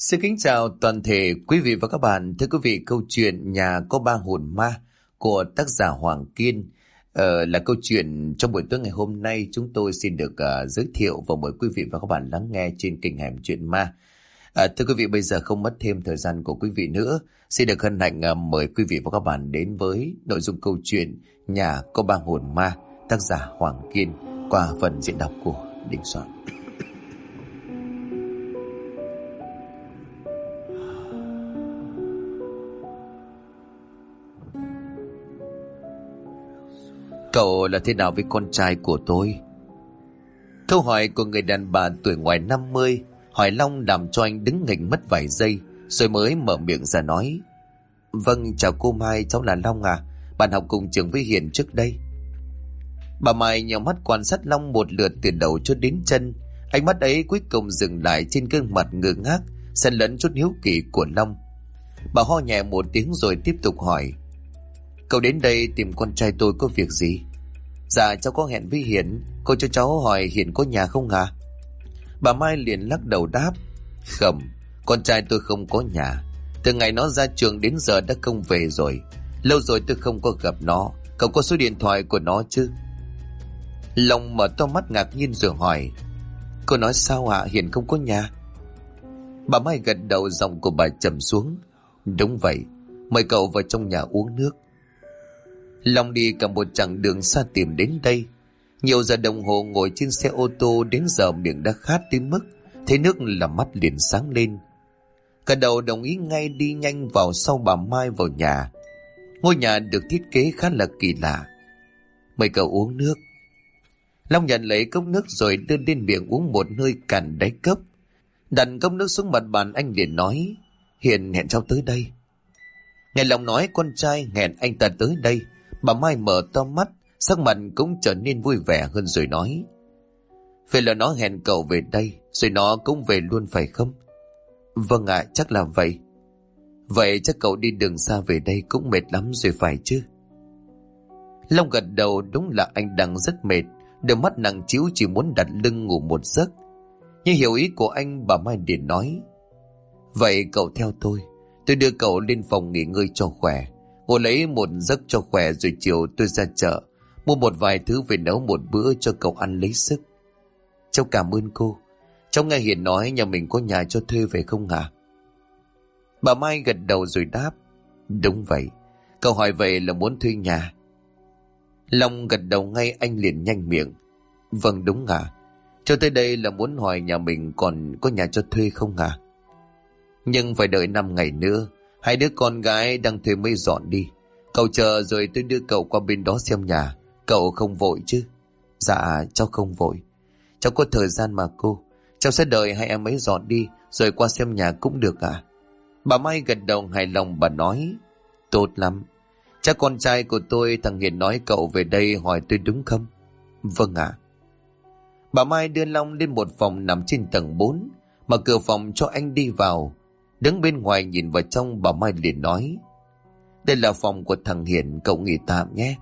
Xin kính chào toàn thể quý vị và các bạn. Thưa quý vị, câu chuyện Nhà có ba hồn ma của tác giả Hoàng Kiên là câu chuyện trong buổi tối ngày hôm nay chúng tôi xin được giới thiệu và mời quý vị và các bạn lắng nghe trên kênh Hẻm Chuyện Ma. Thưa quý vị, bây giờ không mất thêm thời gian của quý vị nữa, xin được hân hạnh mời quý vị và các bạn đến với nội dung câu chuyện Nhà có ba hồn ma, tác giả Hoàng Kiên, qua phần diễn đọc của Đình Soạn. Cậu là thế nào với con trai của tôi? Câu hỏi của người đàn bà tuổi ngoài 50 hỏi Long làm cho anh đứng nghỉnh mất vài giây, rồi mới mở miệng ra nói. Vâng, chào cô Mai, cháu là Long à, bạn học cùng trường với Hiền trước đây. Bà Mai nhào mắt quan sát Long một lượt từ đầu cho đến chân. Ánh mắt ấy cuối cùng dừng lại trên gương mặt ngơ ngác, xen lẫn chút hiếu kỳ của Long. Bà ho nhẹ một tiếng rồi tiếp tục hỏi. Cậu đến đây tìm con trai tôi có việc gì? Dạ cháu có hẹn với Hiền, cô cho cháu hỏi Hiền có nhà không hả? Bà Mai liền lắc đầu đáp. Không, con trai tôi không có nhà. Từ ngày nó ra trường đến giờ đã không về rồi. Lâu rồi tôi không có gặp nó. Cậu có số điện thoại của nó chứ? Long mở to mắt ngạc nhiên rồi hỏi. Cô nói sao ạ? Hiền không có nhà? Bà Mai gật đầu, giọng của bà trầm xuống. Đúng vậy, mời cậu vào trong nhà uống nước. Long đi cả một chặng đường xa tìm đến đây. Nhiều giờ đồng hồ ngồi trên xe ô tô, đến giờ miệng đã khát đến mức thấy nước là mắt liền sáng lên. Cả đầu đồng ý ngay đi nhanh vào sau bà Mai vào nhà. Ngôi nhà được thiết kế khá là kỳ lạ. Mời cậu uống nước. Long nhận lấy cốc nước rồi đưa lên miệng uống một hơi cạn đáy cốc. Đặt cốc nước xuống mặt bàn, anh liền nói. Hiền hẹn cháu tới đây. Nghe Long nói con trai hẹn anh ta tới đây, bà Mai mở to mắt, sắc mặt cũng trở nên vui vẻ hơn rồi nói. Vậy là nó hẹn cậu về đây, rồi nó cũng về luôn phải không? Vâng ạ, chắc là vậy. Vậy chắc cậu đi đường xa về đây cũng mệt lắm rồi phải chứ? Long gật đầu, đúng là anh đang rất mệt, đôi mắt nặng trĩu chỉ muốn đặt lưng ngủ một giấc. Nhưng hiểu ý của anh, bà Mai liền nói. Vậy cậu theo tôi đưa cậu lên phòng nghỉ ngơi cho khỏe, ngồi lấy một giấc cho khỏe, rồi chiều tôi ra chợ mua một vài thứ về nấu một bữa cho cậu ăn lấy sức. Cháu cảm ơn cô. Cháu nghe Hiền nói nhà mình có nhà cho thuê về không hả? Bà Mai gật đầu rồi đáp. Đúng vậy. Cậu hỏi vậy là muốn thuê nhà? Long gật đầu ngay, anh liền nhanh miệng. Vâng đúng hả? Cho tới đây là muốn hỏi nhà mình còn có nhà cho thuê không hả? Nhưng phải đợi 5 ngày nữa, hai đứa con gái đang thuê mới dọn đi. Cậu chờ rồi tôi đưa cậu qua bên đó xem nhà. Cậu không vội chứ? Dạ cháu không vội. Cháu có thời gian mà cô. Cháu sẽ đợi hai em ấy dọn đi rồi qua xem nhà cũng được ạ. Bà Mai gật đầu hài lòng, bà nói. Tốt lắm. Chắc con trai của tôi thằng Hiền nói cậu về đây hỏi tôi đúng không? Vâng ạ. Bà Mai đưa Long lên một phòng nằm trên tầng 4, mở cửa phòng cho anh đi vào. Đứng bên ngoài nhìn vào trong, bà Mai liền nói. Đây là phòng của thằng Hiền, cậu nghỉ tạm nhé.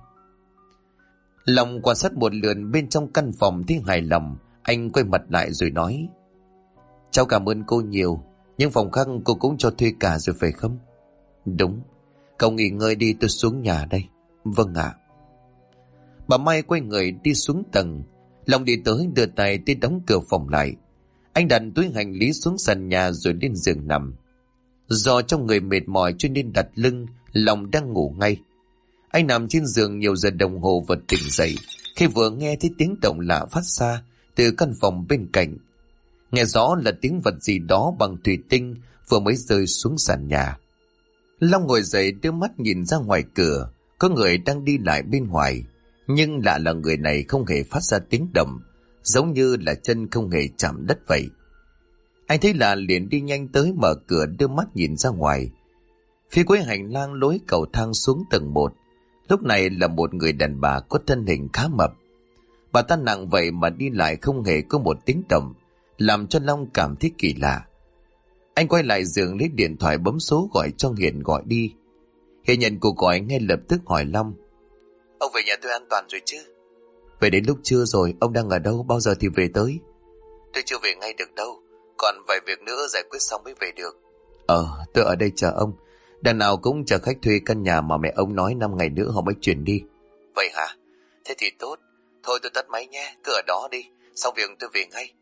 Long quan sát một lượt bên trong căn phòng thấy hài lòng, anh quay mặt lại rồi nói. Cháu cảm ơn cô nhiều, nhưng phòng khác cô cũng cho thuê cả rồi phải không? Đúng. Cậu nghỉ ngơi đi, tôi xuống nhà đây. Vâng ạ. Bà Mai quay người đi xuống tầng. Long đi tới đưa tay tới đóng cửa phòng lại. Anh đặt túi hành lý xuống sàn nhà rồi lên giường nằm. Do trong người mệt mỏi cho nên đặt lưng, Long đang ngủ ngay. Anh nằm trên giường nhiều giờ đồng hồ và tỉnh dậy khi vừa nghe thấy tiếng động lạ phát ra từ căn phòng bên cạnh. Nghe rõ là tiếng vật gì đó bằng thủy tinh vừa mới rơi xuống sàn nhà. Long ngồi dậy đưa mắt nhìn ra ngoài cửa, có người đang đi lại bên ngoài. Nhưng lạ là người này không hề phát ra tiếng động, giống như là chân không hề chạm đất vậy. Anh thấy lạ liền đi nhanh tới mở cửa đưa mắt nhìn ra ngoài. Phía cuối hành lang lối cầu thang xuống tầng 1, lúc này là một người đàn bà có thân hình khá mập. Bà ta nặng vậy mà đi lại không hề có một tiếng động, làm cho Long cảm thấy kỳ lạ. Anh quay lại giường lấy điện thoại bấm số gọi cho Hiền gọi đi. Hiền nhận cuộc gọi ngay lập tức hỏi Long. Ông về nhà tôi an toàn rồi chứ? Về đến lúc trưa rồi, ông đang ở đâu, bao giờ thì về tới? Tôi chưa về ngay được đâu, còn vài việc nữa giải quyết xong mới về được. Tôi ở đây chờ ông. Đằng nào cũng chờ khách thuê căn nhà mà mẹ ông nói 5 ngày nữa họ mới chuyển đi. Vậy hả? Thế thì tốt. Thôi tôi tắt máy nhé, cứ ở đó đi. Xong việc tôi về ngay.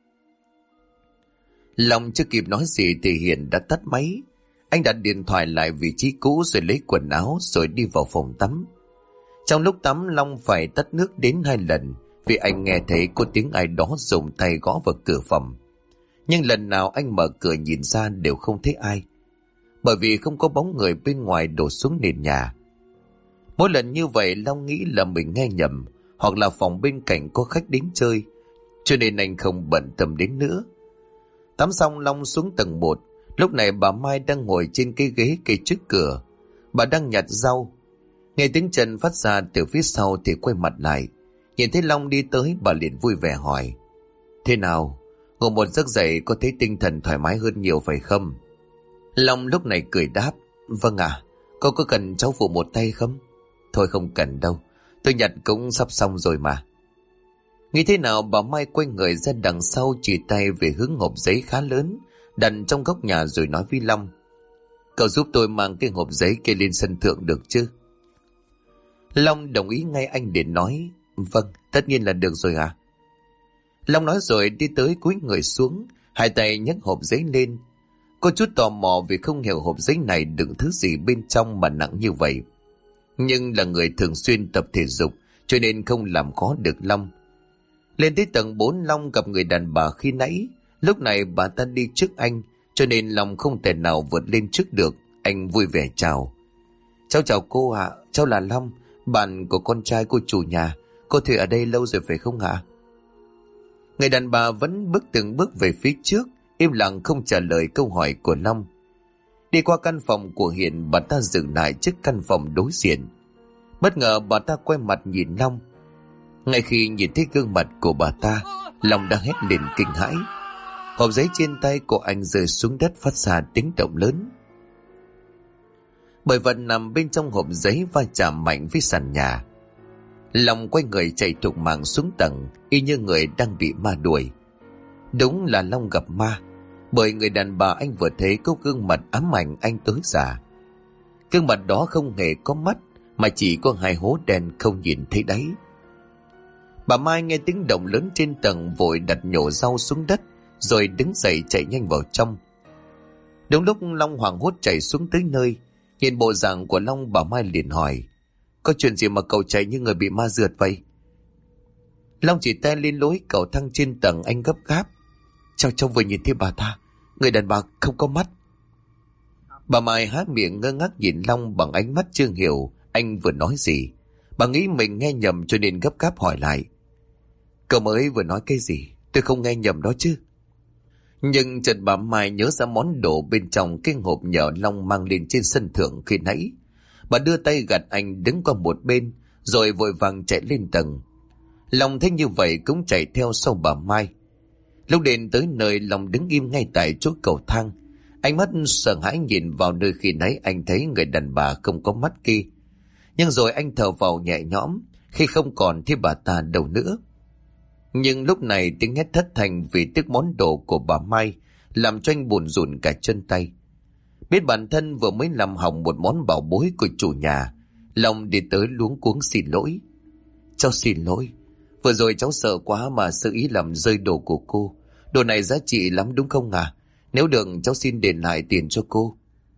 Long chưa kịp nói gì thì Hiền đã tắt máy. Anh đặt điện thoại lại vị trí cũ rồi lấy quần áo rồi đi vào phòng tắm. Trong lúc tắm, Long phải tắt nước đến 2 lần vì anh nghe thấy có tiếng ai đó dùng tay gõ vào cửa phòng. Nhưng lần nào anh mở cửa nhìn ra đều không thấy ai, bởi vì không có bóng người bên ngoài đổ xuống nền nhà. Mỗi lần như vậy Long nghĩ là mình nghe nhầm, hoặc là phòng bên cạnh có khách đến chơi, cho nên anh không bận tâm đến nữa. Tắm xong Long xuống tầng 1. Lúc này bà Mai đang ngồi trên cái ghế kê trước cửa. Bà đang nhặt rau. Nghe tiếng chân phát ra từ phía sau thì quay mặt lại. Nhìn thấy Long đi tới, bà liền vui vẻ hỏi: Thế nào? Ngủ một giấc dậy có thấy tinh thần thoải mái hơn nhiều phải không? Long lúc này cười đáp: Vâng ạ. Cô có cần cháu phụ một tay không? Thôi không cần đâu, tôi nhặt cũng sắp xong rồi mà. Nghĩ thế nào bà Mai quay người ra đằng sau, chỉ tay về hướng hộp giấy khá lớn đặt trong góc nhà rồi nói với Long: Cậu giúp tôi mang cái hộp giấy kia lên sân thượng được chứ? Long đồng ý ngay, anh liền nói: Vâng, tất nhiên là được rồi ạ. Long nói rồi đi tới cúi người xuống, hai tay nhấc hộp giấy lên. Có chút tò mò vì không hiểu hộp giấy này đựng thứ gì bên trong mà nặng như vậy. Nhưng là người thường xuyên tập thể dục cho nên không làm khó được Long. Lên tới tầng 4, Long gặp người đàn bà khi nãy. Lúc này bà ta đi trước anh, cho nên Long không thể nào vượt lên trước được. Anh vui vẻ chào: Cháu chào cô ạ, cháu là Long, bạn của con trai cô chủ nhà. Cô thuê ở đây lâu rồi phải không ạ? Người đàn bà vẫn bước từng bước về phía trước, im lặng không trả lời câu hỏi của Long. Đi qua căn phòng của Hiền, bà ta dừng lại trước căn phòng đối diện. Bất ngờ bà ta quay mặt nhìn Long. Ngay khi nhìn thấy gương mặt của bà ta, Long đang hét lên kinh hãi. Hộp giấy trên tay của anh rơi xuống đất phát ra tiếng động lớn. Bởi vật nằm bên trong hộp giấy va chạm mạnh với sàn nhà. Long quay người chạy thục mạng xuống tầng, y như người đang bị ma đuổi. Đúng là Long gặp ma, bởi người đàn bà anh vừa thấy có gương mặt ám ảnh anh tới già. Gương mặt đó không hề có mắt, mà chỉ có 2 hố đen không nhìn thấy đáy. Bà Mai nghe tiếng động lớn trên tầng vội đặt nhổ rau xuống đất, rồi đứng dậy chạy nhanh vào trong. Đúng lúc Long hoảng hốt chạy xuống tới nơi, nhìn bộ dạng của Long, bà Mai liền hỏi: Có chuyện gì mà cậu chạy như người bị ma rượt vậy? Long chỉ tay lên lối cầu thang trên tầng, anh gấp gáp: Cháu vừa nhìn thấy bà ta, người đàn bà không có mắt. Bà Mai há miệng ngơ ngác nhìn Long bằng ánh mắt chưa hiểu anh vừa nói gì. Bà nghĩ mình nghe nhầm cho nên gấp gáp hỏi lại: Cậu mới vừa nói cái gì? Tôi không nghe nhầm đó chứ? Nhưng chợt bà Mai nhớ ra món đồ bên trong cái hộp nhờ Long mang lên trên sân thượng khi nãy. Bà đưa tay gạt anh đứng qua một bên, rồi vội vàng chạy lên tầng. Long thấy như vậy cũng chạy theo sau bà Mai. Lúc đến tới nơi, Long đứng im ngay tại chỗ cầu thang. Ánh mắt sợ hãi nhìn vào nơi khi nãy anh thấy người đàn bà không có mắt kia. Nhưng rồi anh thở vào nhẹ nhõm khi không còn thấy bà ta đâu nữa. Nhưng lúc này tiếng hét thất thanh vì tiếc món đồ của bà Mai làm cho anh buồn rùn cả chân tay. Biết bản thân vừa mới làm hỏng một món bảo bối của chủ nhà, Long đi tới luống cuống xin lỗi: Cháu xin lỗi, vừa rồi cháu sợ quá mà sơ ý làm rơi đồ của cô. Đồ này giá trị lắm đúng không ạ? Nếu được cháu xin đền lại tiền cho cô.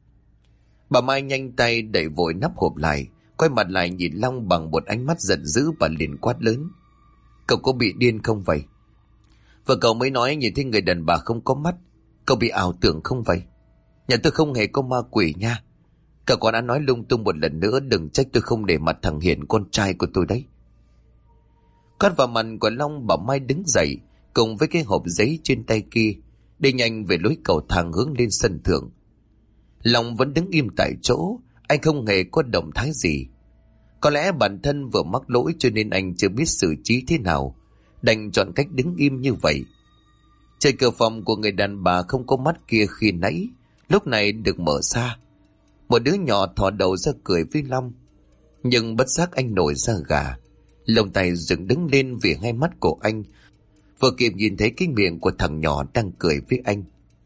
Bà Mai nhanh tay đẩy vội nắp hộp lại, quay mặt lại nhìn Long bằng một ánh mắt giận dữ và liền quát lớn: Cậu có bị điên không vậy? Và cậu mới nói nhìn thấy người đàn bà không có mắt, cậu bị ảo tưởng không vậy? Nhà tôi không hề có ma quỷ nha. Cậu còn đã nói lung tung một lần nữa, đừng trách tôi không để mặt thằng Hiền con trai của tôi đấy. Quát vào mặt của Long, bà Mai đứng dậy cùng với cái hộp giấy trên tay kia, đi nhanh về lối cầu thang hướng lên sân thượng. Long vẫn đứng im tại chỗ, anh không hề có động thái gì. Có lẽ bản thân vừa mắc lỗi cho nên anh chưa biết xử trí thế nào, đành chọn cách đứng im như vậy. Trời, cửa phòng của người đàn bà không có mắt kia khi nãy lúc này được mở ra. Một đứa nhỏ thò đầu ra cười với Long. Nhưng bất giác anh nổi da gà, lông tay dựng đứng lên vì hai mắt của anh vừa kịp nhìn thấy cái miệng của thằng nhỏ đang cười với anh.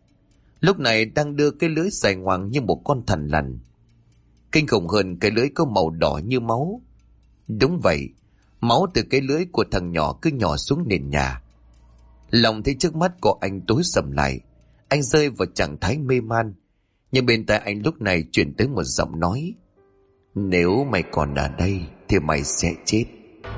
lúc này đang đưa cái lưới dài ngoằng như một con thằn lằn. Kinh khủng hơn, cái lưới có màu đỏ như máu. Đúng vậy, máu từ cái lưới của thằng nhỏ cứ nhỏ xuống nền nhà. Long thấy trước mắt của anh tối sầm lại. Anh rơi vào trạng thái mê man. Nhưng bên tai anh lúc này chuyển tới một giọng nói: nếu mày còn ở đây thì mày sẽ chết.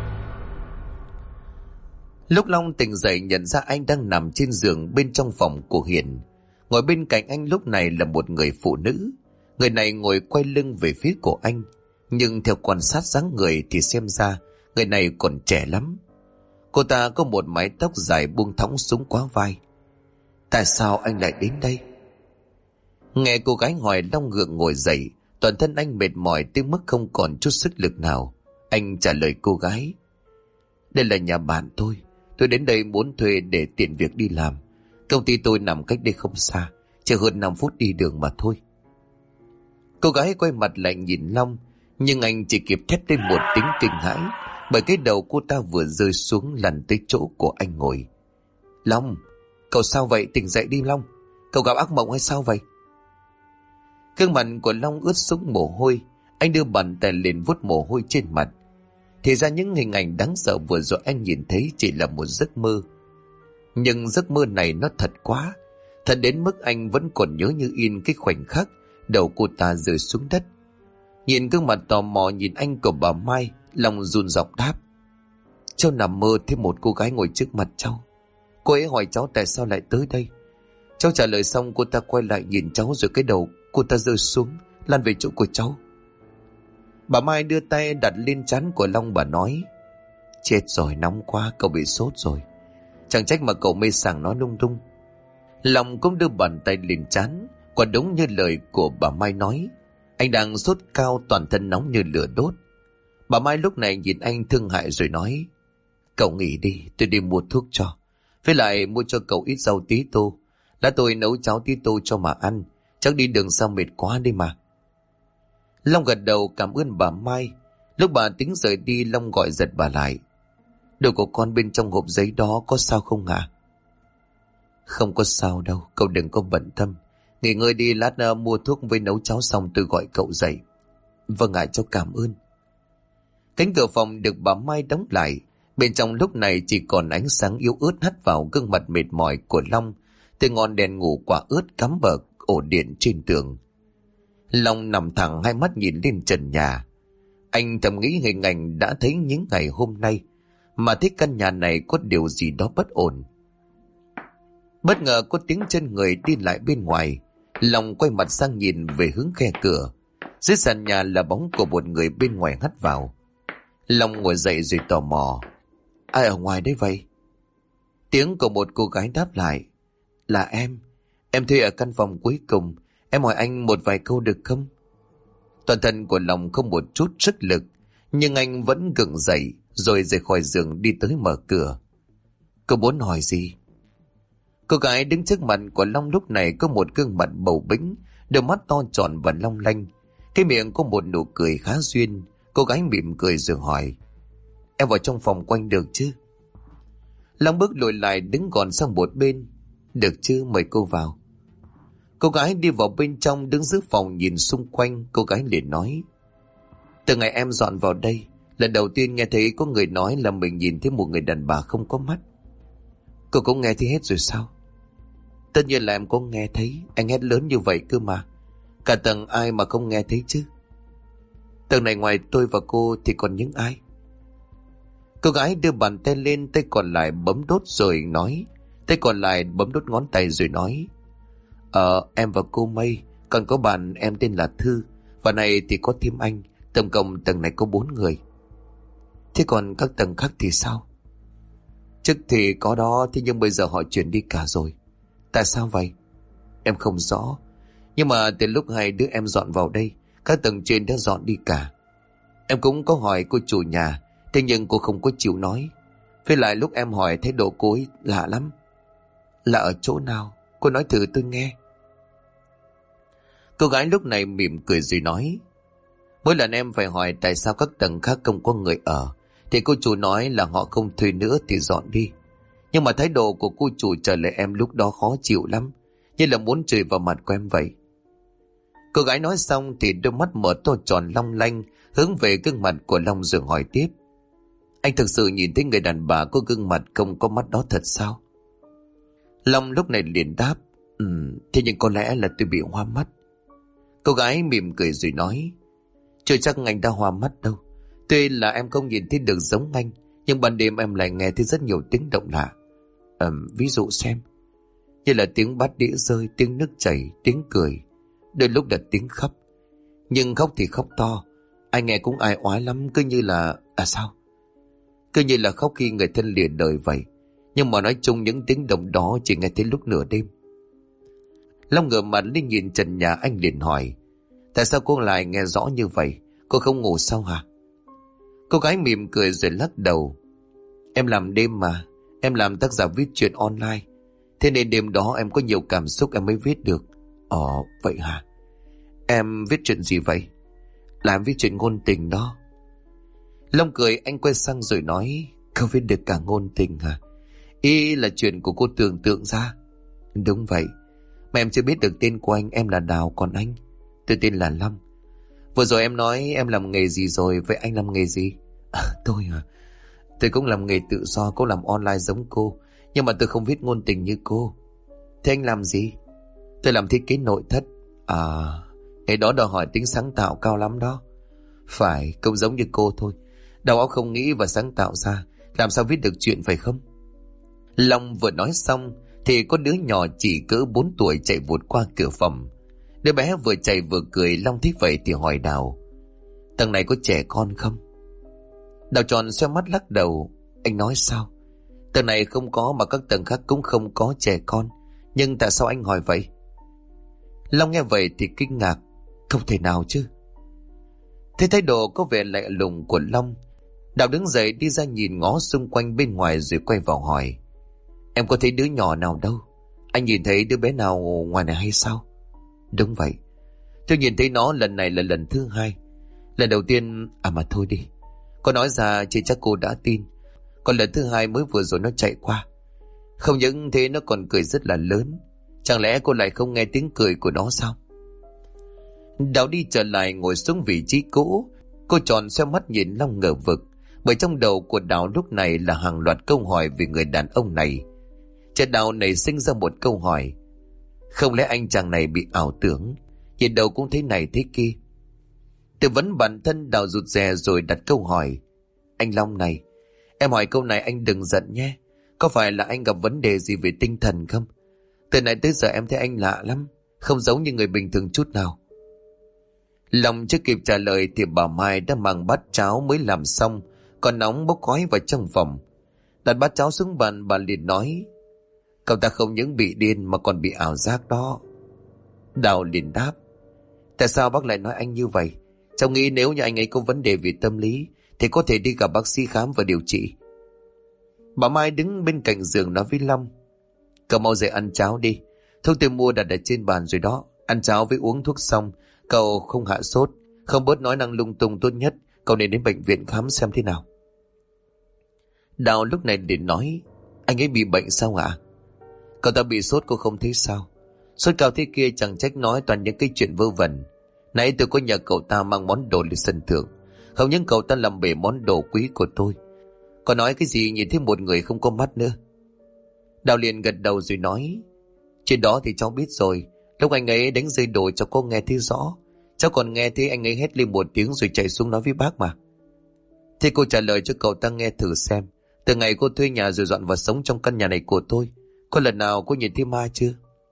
Lúc Long tỉnh dậy nhận ra anh đang nằm trên giường bên trong phòng của Hiền. Ngồi bên cạnh anh lúc này là một người phụ nữ. Người này ngồi quay lưng về phía của anh, nhưng theo quan sát dáng người thì xem ra người này còn trẻ lắm. Cô ta có một mái tóc dài buông thõng xuống quá vai. Tại sao anh lại đến đây? Nghe cô gái hỏi, Long gượng ngồi dậy. Toàn thân anh mệt mỏi tới mức không còn chút sức lực nào. Anh trả lời cô gái: đây là nhà bạn tôi đến đây muốn thuê để tiện việc đi làm. Công ty tôi nằm cách đây không xa, chỉ hơn 5 phút đi đường mà thôi. Cô gái quay mặt lại nhìn Long, nhưng anh chỉ kịp thét lên một tiếng kinh hãi, bởi cái đầu cô ta vừa rơi xuống lăn tới chỗ của anh ngồi. Long, cậu sao vậy? Tỉnh dậy đi Long. Cậu gặp ác mộng hay sao vậy? Gương mặt của Long ướt sũng mồ hôi. Anh đưa bàn tay lên vuốt mồ hôi trên mặt. Thì ra những hình ảnh đáng sợ vừa rồi anh nhìn thấy chỉ là một giấc mơ. Nhưng giấc mơ này nó thật quá, thật đến mức anh vẫn còn nhớ như in cái khoảnh khắc đầu cô ta rơi xuống đất. Nhìn gương mặt tò mò nhìn anh của bà Mai, Long run giọng đáp: cháu nằm mơ thấy một cô gái ngồi trước mặt cháu. Cô ấy hỏi cháu tại sao lại tới đây. Cháu trả lời xong, cô ta quay lại nhìn cháu, rồi cái đầu cô ta rơi xuống lăn về chỗ của cháu. Bà Mai đưa tay đặt lên trán của Long, bà nói: chết rồi, nóng quá, cậu bị sốt rồi. Chẳng trách mà cậu mê sảng nói lung tung. Long cũng đưa bàn tay lên trán. Quả đúng như lời của bà Mai nói, anh đang sốt cao, toàn thân nóng như lửa đốt. Bà Mai lúc này nhìn anh thương hại rồi nói: cậu nghỉ đi, tôi đi mua thuốc cho. Với lại mua cho cậu ít rau tí tô. Đã tôi nấu cháo tí tô cho mà ăn. Chắc đi đường sao mệt quá đi mà. Long gật đầu cảm ơn bà Mai. Lúc bà tính rời đi, Long gọi giật bà lại: đồ của con bên trong hộp giấy đó có sao không hả? Không có sao đâu, cậu đừng có bận tâm. Nghỉ ngơi đi, lát mua thuốc với nấu cháo xong tôi gọi cậu dậy. Vâng ạ, cháu cảm ơn. Cánh cửa phòng được bà Mai đóng lại. Bên trong lúc này chỉ còn ánh sáng yếu ớt hắt vào gương mặt mệt mỏi của Long từ ngọn đèn ngủ quả ớt cắm bờ ổ điện trên tường. Long nằm thẳng, hai mắt nhìn lên trần nhà. Anh thầm nghĩ hình ảnh đã thấy những ngày hôm nay, mà thấy căn nhà này có điều gì đó bất ổn. Bất ngờ có tiếng chân người đi lại bên ngoài. Long quay mặt sang nhìn về hướng khe cửa. Dưới sàn nhà là bóng của một người bên ngoài hắt vào. Long ngồi dậy rồi tò mò: ai ở ngoài đấy vậy? Tiếng của một cô gái đáp lại: là em thuê ở căn phòng cuối cùng. Em hỏi anh một vài câu được không? Toàn thân của Long không một chút sức lực, nhưng anh vẫn gượng dậy rồi rời khỏi giường đi tới mở cửa. Cô muốn hỏi gì? Cô gái đứng trước mặt của Long lúc này có một gương mặt bầu bĩnh, đôi mắt to tròn và long lanh. Cái miệng có một nụ cười khá duyên. Cô gái mỉm cười rồi hỏi: em vào trong phòng quanh được chứ? Long bước lùi lại đứng gọn sang một bên: được chứ, mời cô vào. Cô gái đi vào bên trong, đứng giữa phòng nhìn xung quanh. Cô gái liền nói: từ ngày em dọn vào đây, lần đầu tiên nghe thấy có người nói là mình nhìn thấy một người đàn bà không có mắt. Cô cũng nghe thấy hết rồi sao? Tất nhiên là em có nghe thấy, anh hét lớn như vậy cơ mà. Cả tầng ai mà không nghe thấy chứ? Tầng này ngoài tôi và cô thì còn những ai? Cô gái đưa bàn tay lên, tay còn lại bấm đốt rồi nói. Tay còn lại bấm đốt ngón tay rồi nói: em và cô Mây, còn có bạn em tên là Thư, và này thì có thêm anh. Tổng cộng tầng này có 4 người. Thế còn các tầng khác thì sao? Trước thì có đó, thế nhưng bây giờ họ chuyển đi cả rồi. Tại sao vậy? Em không rõ. Nhưng mà từ lúc 2 đứa em dọn vào đây, các tầng trên đã dọn đi cả. Em cũng có hỏi cô chủ nhà, thế nhưng cô không có chịu nói. Với lại lúc em hỏi, thái độ cô ấy lạ lắm. Lạ ở chỗ nào? Cô nói thử tôi nghe. Cô gái lúc này mỉm cười rồi nói: mỗi lần em phải hỏi tại sao các tầng khác không có người ở, thì cô chủ nói là họ không thuê nữa thì dọn đi. Nhưng mà thái độ của cô chủ trả lời em lúc đó khó chịu lắm. như là muốn chửi vào mặt của em vậy. Cô gái nói xong thì đôi mắt mở to tròn long lanh hướng về gương mặt của Long rồi hỏi tiếp. Anh thực sự nhìn thấy người đàn bà có gương mặt không có mắt đó thật sao? Long lúc này liền đáp. Thế nhưng có lẽ là tôi bị hoa mắt. Cô gái mỉm cười rồi nói. Chưa chắc anh đã hoa mắt đâu. Tuy là em không nhìn thấy được giống anh, nhưng ban đêm em lại nghe thấy rất nhiều tiếng động lạ. Ví dụ xem. Như là tiếng bát đĩa rơi, tiếng nước chảy, tiếng cười. Đôi lúc là tiếng khóc. Nhưng khóc thì khóc to. Anh nghe cũng ai oái lắm. Cứ như là... sao? Cứ như là khóc khi người thân lìa đời vậy. Nhưng mà nói chung những tiếng động đó chỉ nghe thấy lúc nửa đêm. Long ngửa mặt lên nhìn trần nhà, anh liền hỏi. Tại sao cô lại nghe rõ như vậy? Cô không ngủ sao hả? Cô gái mỉm cười rồi lắc đầu. Em làm đêm mà. Em làm tác giả viết truyện online. Thế nên đêm đó em có nhiều cảm xúc em mới viết được. Vậy hả? Em viết chuyện gì vậy? Là em viết chuyện ngôn tình đó. Long cười, anh quay sang rồi nói. Cô viết được cả ngôn tình hả? Ý là chuyện của cô tưởng tượng ra. Đúng vậy. Mà em chưa biết được tên của anh. Em là Đào, còn anh? Tôi tên là Long. Vừa rồi em nói em làm nghề gì rồi? Vậy anh làm nghề gì? Tôi hả? Tôi cũng làm nghề tự do, cũng làm online giống cô. Nhưng mà tôi không viết ngôn tình như cô. Thế anh làm gì? Tôi làm thiết kế nội thất. Cái đó đòi hỏi tính sáng tạo cao lắm đó. Phải, cũng giống như cô thôi. Đầu óc không nghĩ và sáng tạo ra, làm sao viết được chuyện, phải không? Long vừa nói xong thì có đứa nhỏ chỉ cỡ 4 tuổi chạy vụt qua cửa phòng. Đứa bé vừa chạy vừa cười. Long thích vậy thì hỏi Đào. Tầng này có trẻ con không? Đào tròn xoe mắt lắc đầu. Anh nói sao? Tầng này không có mà các tầng khác cũng không có trẻ con. Nhưng tại sao anh hỏi vậy? Long nghe vậy thì kinh ngạc. Không thể nào chứ. Thế thái độ có vẻ lạnh lùng của Long, Đào đứng dậy đi ra nhìn ngó xung quanh bên ngoài rồi quay vào hỏi. Em có thấy đứa nhỏ nào đâu? Anh nhìn thấy đứa bé nào ngoài này hay sao? Đúng vậy. Tôi nhìn thấy nó lần này là lần thứ 2. Lần đầu tiên... mà thôi đi. Có nói ra chỉ chắc cô đã tin. Còn lần thứ 2 mới vừa rồi nó chạy qua. Không những thế nó còn cười rất là lớn. Chẳng lẽ cô lại không nghe tiếng cười của nó sao? Đào đi trở lại ngồi xuống vị trí cũ. Cô tròn xoe mắt nhìn Long ngờ vực. Bởi trong đầu của Đào lúc này là hàng loạt câu hỏi về người đàn ông này. Chợt Đào nảy sinh ra một câu hỏi. Không lẽ anh chàng này bị ảo tưởng, nhìn đâu cũng thế này thế kia? Tự vấn bản thân, Đào rụt rè rồi đặt câu hỏi. Anh Long này, em hỏi câu này anh đừng giận nhé. Có phải là anh gặp vấn đề gì về tinh thần không? Từ nãy tới giờ em thấy anh lạ lắm, không giống như người bình thường chút nào. Long chưa kịp trả lời thì bà Mai đã mang bát cháo mới làm xong, còn nóng bốc khói vào trong phòng. Đặt bát cháo xuống bàn, bà liền nói. Cậu ta không những bị điên mà còn bị ảo giác đó. Đào liền đáp. Tại sao bác lại nói anh như vậy? Cháu nghĩ nếu như anh ấy có vấn đề về tâm lý thì có thể đi gặp bác sĩ khám và điều trị. Bà Mai đứng bên cạnh giường nói với Long. Cậu mau dậy ăn cháo đi. Thuốc tôi mua đặt ở trên bàn rồi đó. Ăn cháo với uống thuốc xong, cậu không hạ sốt, không bớt nói năng lung tung, tốt nhất cậu nên đến bệnh viện khám xem thế nào. Đào lúc này để nói. Anh ấy bị bệnh sao ạ? Cậu ta bị sốt cô không thấy sao? Sốt cao thế kia chẳng trách nói toàn những cái chuyện vớ vẩn. Nãy tôi có nhờ cậu ta mang món đồ lên sân thượng. Không những cậu ta làm bể món đồ quý của tôi, còn nói cái gì nhìn thấy một người không có mắt nữa. Đào liền gật đầu rồi nói. Chuyện đó thì cháu biết rồi. Lúc anh ấy đánh rơi đồ cháu có nghe thấy rõ. Cháu còn nghe thấy anh ấy hét lên một tiếng rồi chạy xuống nói với bác mà. Thế cô trả lời cho cậu ta nghe thử xem. Từ ngày cô thuê nhà rồi dọn vào sống trong căn nhà này của tôi, có lần nào cô nhìn thấy ma chưa?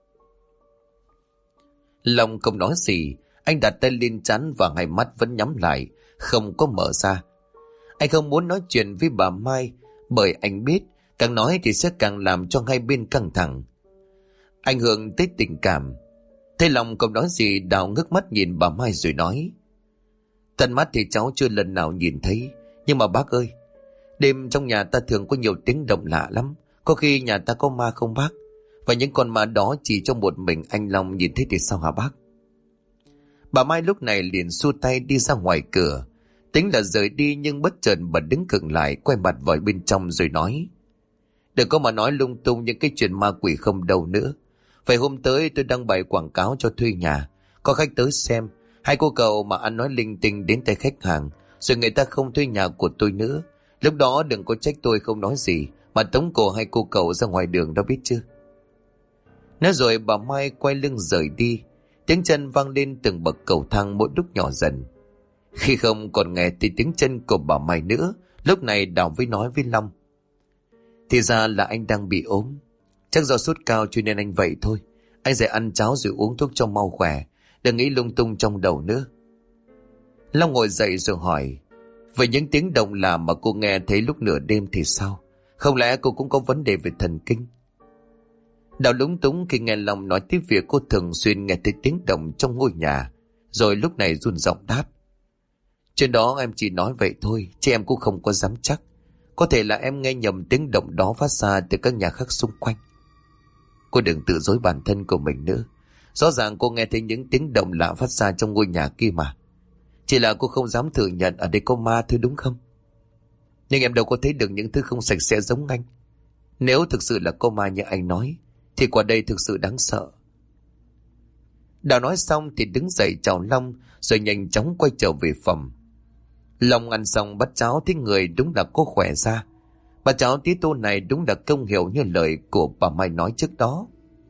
Long không nói gì. Anh đặt tay lên trán và hai mắt vẫn nhắm lại, không có mở ra. Anh không muốn nói chuyện với bà Mai, bởi anh biết càng nói thì sẽ càng làm cho hai bên căng thẳng, ảnh hưởng tới tình cảm. Thế Long không nói gì. Đào ngước mắt nhìn bà Mai rồi nói. Tận mắt thì cháu chưa lần nào nhìn thấy, nhưng mà bác ơi, đêm trong nhà ta thường có nhiều tiếng động lạ lắm. Có khi nhà ta có ma không bác? Và những con ma đó chỉ cho một mình anh Long nhìn thấy thì sao hả bác? Bà Mai lúc này liền xua tay đi ra ngoài cửa, tính là rời đi, nhưng bất chợt bà đứng khựng lại, quay mặt vào bên trong rồi nói. Đừng có mà nói lung tung những cái chuyện ma quỷ không đâu nữa. Vậy hôm tới tôi đăng bài quảng cáo cho thuê nhà. Có khách tới xem. Hai cô cậu mà ăn nói linh tinh đến tay khách hàng, rồi người ta không thuê nhà của tôi nữa. Lúc đó đừng có trách tôi không nói gì, mà tống cổ hai cô cậu ra ngoài đường đó, biết chưa? Nói rồi bà Mai quay lưng rời đi. Tiếng chân vang lên từng bậc cầu thang mỗi lúc nhỏ dần. Khi không còn nghe thì tiếng chân của bà Mai nữa, lúc này Đào mới nói với Long: thì ra là anh đang bị ốm. Chắc do sốt cao cho nên anh vậy thôi. Anh sẽ ăn cháo rồi uống thuốc cho mau khỏe, đừng nghĩ lung tung trong đầu nữa. Long ngồi dậy rồi hỏi: vậy những tiếng động lạ mà cô nghe thấy lúc nửa đêm thì sao? Không lẽ cô cũng có vấn đề về thần kinh? Đào lúng túng khi nghe Long nói tiếp việc cô thường xuyên nghe thấy tiếng động trong ngôi nhà, rồi lúc này run giọng đáp: chuyện đó em chỉ nói vậy thôi, chứ em cũng không có dám chắc. Có thể là em nghe nhầm tiếng động đó phát ra từ các nhà khác xung quanh. Cô đừng tự dối bản thân của mình nữa. Rõ ràng cô nghe thấy những tiếng động lạ phát ra trong ngôi nhà kia mà. Chỉ là cô không dám thừa nhận ở đây có ma thôi, đúng không? Nhưng em đâu có thấy được những thứ không sạch sẽ giống anh. Nếu thực sự là có ma như anh nói, thì qua đây thực sự đáng sợ. Đào nói xong thì đứng dậy chào Long, rồi nhanh chóng quay trở về phòng. Long ăn xong bát cháo thấy người đúng là có khỏe ra. Bát cháo tí tô này đúng là công hiệu như lời của bà Mai nói trước đó.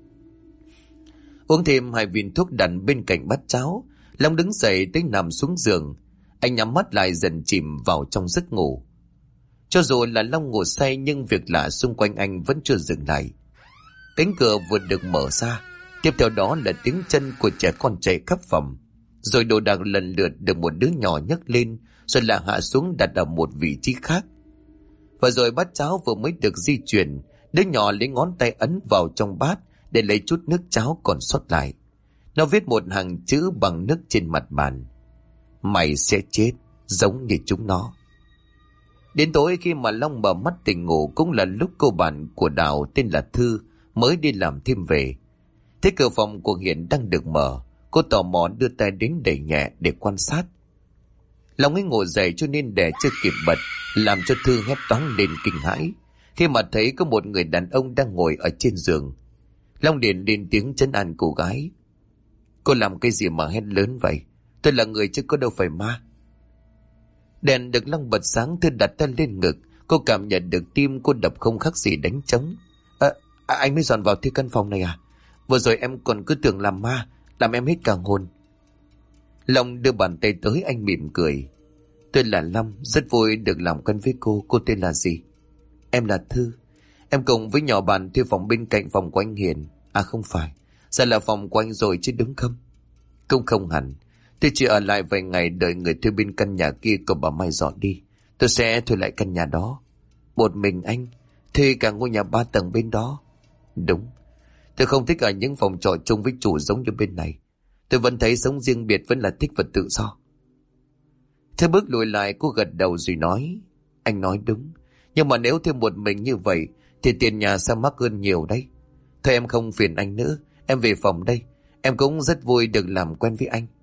Uống thêm 2 viên thuốc đặt bên cạnh bát cháo, Long đứng dậy tới nằm xuống giường. Anh nhắm mắt lại dần chìm vào trong giấc ngủ. Cho dù là Long ngủ say, nhưng việc lạ xung quanh anh vẫn chưa dừng lại. Cánh cửa vừa được mở ra, tiếp theo đó là tiếng chân của trẻ con chạy khắp phòng. Rồi đồ đạc lần lượt được một đứa nhỏ nhấc lên, rồi là hạ xuống đặt ở một vị trí khác. Và rồi bát cháo vừa mới được di chuyển, đứa nhỏ lấy ngón tay ấn vào trong bát để lấy chút nước cháo còn sót lại. Nó viết một hàng chữ bằng nước trên mặt bàn: mày sẽ chết giống như chúng nó. Đến tối khi mà Long mở mắt tỉnh ngủ cũng là lúc cô bạn của Đào tên là Thư mới đi làm thêm về. Thấy cửa phòng của Hiền đang được mở, cô tò mò đưa tay đến đẩy nhẹ để quan sát. Long ấy ngồi dậy cho nên đè chưa kịp bật, làm cho Thư hét toáng lên kinh hãi khi mà thấy có một người đàn ông đang ngồi ở trên giường. Long liền lên tiếng trấn an cô gái: cô làm cái gì mà hét lớn vậy? Tôi là người chứ có đâu phải ma. Đèn được Long bật sáng, Thư đặt tay lên ngực. Cô cảm nhận được tim cô đập không khác gì đánh trống. Anh mới dọn vàoที่căn phòng này à? Vừa rồi em còn cứ tưởng làm ma, làm em hết cả hồn. Long đưa bàn tay tới, anh mỉm cười: tôi là Long, rất vui được làm quen với cô. Cô tên là gì? Em là Thư. Em cùng với nhỏ bạn thuê phòng bên cạnh phòng của anh Hiền. À không phải, giờ là phòng của anh rồi chứ đúng không? Cũng không hẳn. Tôi chỉ ở lại vài ngày đợi người thuê bên căn nhà kia của bà Mai dọn đi. Tôi sẽ thuê lại căn nhà đó. Một mình anh thuê cả ngôi nhà 3 tầng bên đó? Đúng. Tôi không thích ở những phòng trọ chung với chủ giống như bên này. Tôi vẫn thấy sống riêng biệt vẫn là thích và tự do. Thế bước lùi lại, cô gật đầu rồi nói: anh nói đúng. Nhưng mà nếu thêm một mình như vậy thì tiền nhà sẽ mắc hơn nhiều đấy. Thôi em không phiền anh nữa, em về phòng đây. Em cũng rất vui được làm quen với anh.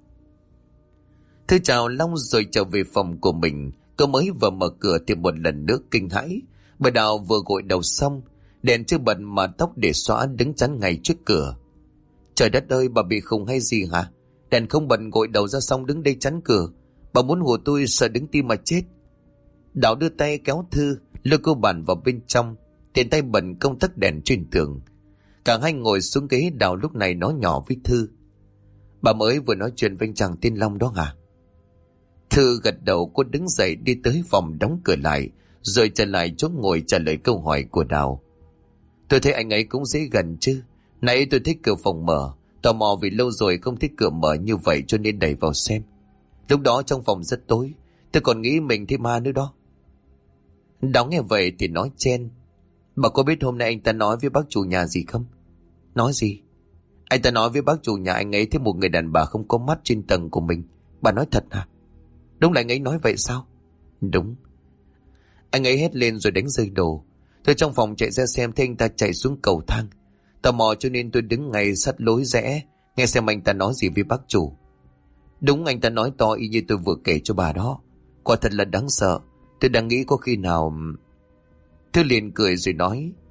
Thư chào Long rồi trở về phòng của mình. Cô mới vừa mở cửa thì một lần nữa kinh hãi. Bà Đào vừa gội đầu xong, đèn chưa bật mà tóc để xõa đứng chắn ngay trước cửa. Trời đất ơi, bà bị khùng hay gì hả? Đèn không bật gội đầu ra xong đứng đây chắn cửa. Bà muốn hùa tôi sợ đứng tim mà chết. Đào đưa tay kéo Thư lôi cô bạn vào bên trong, tiện tay bật công tắc đèn trên tường. Cả hai ngồi xuống ghế. Đào lúc này nói nhỏ với Thư: bà mới vừa nói chuyện với anh chàng tên Long đó hả? Thư gật đầu. Cô đứng dậy đi tới phòng đóng cửa lại, rồi trở lại chỗ ngồi trả lời câu hỏi của Đào. Tôi thấy anh ấy cũng dễ gần chứ. Nãy tôi thích cửa phòng mở, tò mò vì lâu rồi không thích cửa mở như vậy cho nên đẩy vào xem. Lúc đó trong phòng rất tối, tôi còn nghĩ mình thấy ma nữa đó. Đào nghe vậy thì nói chen: bà có biết hôm nay anh ta nói với bác chủ nhà gì không? Nói gì? Anh ta nói với bác chủ nhà anh ấy thấy một người đàn bà không có mắt trên tầng của mình. Bà nói thật hả? Đúng là anh ấy nói vậy sao? Đúng. Anh ấy hét lên rồi đánh rơi đồ. Tôi trong phòng chạy ra xem thấy anh ta chạy xuống cầu thang. Tò mò cho nên tôi đứng ngay sát lối rẽ, nghe xem anh ta nói gì với bác chủ. Đúng, anh ta nói to y như tôi vừa kể cho bà đó. Quả thật là đáng sợ. Tôi đang nghĩ có khi nào... Thư liền cười rồi nói: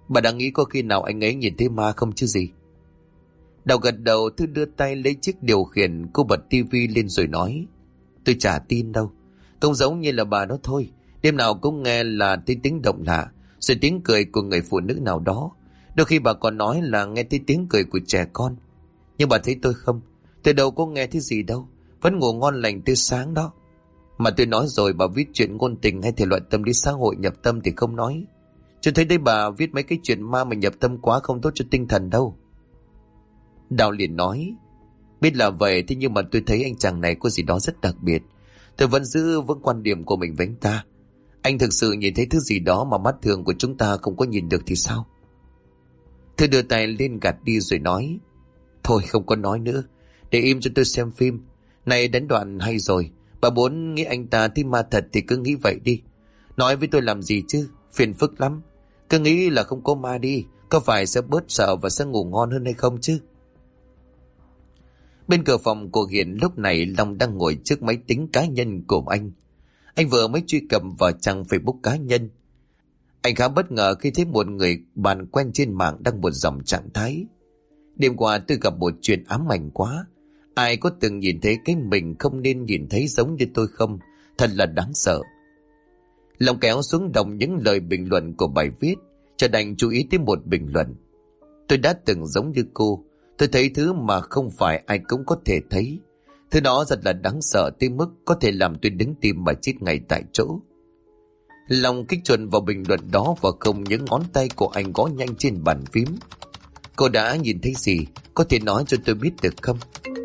Bà đang nghĩ có khi nào anh ấy nhìn thấy ma không chứ gì? Đào gật đầu. Thư đưa tay lấy chiếc điều khiển. Cô bật tivi lên rồi nói: Tôi chả tin đâu. Không giống như là bà đó thôi. Đêm nào cũng nghe là thấy tiếng động lạ, rồi tiếng cười của người phụ nữ nào đó. Đôi khi bà còn nói là nghe thấy tiếng cười của trẻ con. Nhưng bà thấy tôi không? Tôi đâu có nghe thấy gì đâu. Vẫn ngủ ngon lành tới sáng đó. Mà tôi nói rồi, bà viết chuyện ngôn tình hay thể loại tâm lý xã hội nhập tâm thì không nói. Tôi thấy đấy bà viết mấy cái chuyện ma mà nhập tâm quá không tốt cho tinh thần đâu. Đào liền nói: Biết là vậy, thế nhưng mà tôi thấy anh chàng này có gì đó rất đặc biệt. Tôi vẫn giữ vững quan điểm của mình với anh ta. Anh thực sự nhìn thấy thứ gì đó mà mắt thường của chúng ta không có nhìn được thì sao? Thư đưa tay lên gạt đi rồi nói: Thôi không có nói nữa, để im cho tôi xem phim. Này đến đoạn hay rồi. Bà muốn nghĩ anh ta thấy ma thật thì cứ nghĩ vậy đi. Nói với tôi làm gì chứ, phiền phức lắm. Cứ nghĩ là không có ma đi, có phải sẽ bớt sợ và sẽ ngủ ngon hơn hay không chứ? Bên cửa phòng của Hiền lúc này Long đang ngồi trước máy tính cá nhân của anh. Anh vừa mới truy cập vào trang Facebook cá nhân. Anh khá bất ngờ khi thấy một người bạn quen trên mạng đăng một dòng trạng thái: Đêm qua tôi gặp một chuyện ám ảnh quá. Ai có từng nhìn thấy cái mình không nên nhìn thấy giống như tôi không? Thật là đáng sợ. Long kéo xuống đọc những lời bình luận của bài viết, cho đành chú ý tới một bình luận: Tôi đã từng giống như cô. Tôi thấy thứ mà không phải ai cũng có thể thấy. Thứ đó rất là đáng sợ tới mức có thể làm tôi đứng tim mà chết ngay tại chỗ. Long kích chuột vào bình luận đó và không những ngón tay của anh gõ nhanh trên bàn phím. Cô đã nhìn thấy gì? Có thể nói cho tôi biết được không?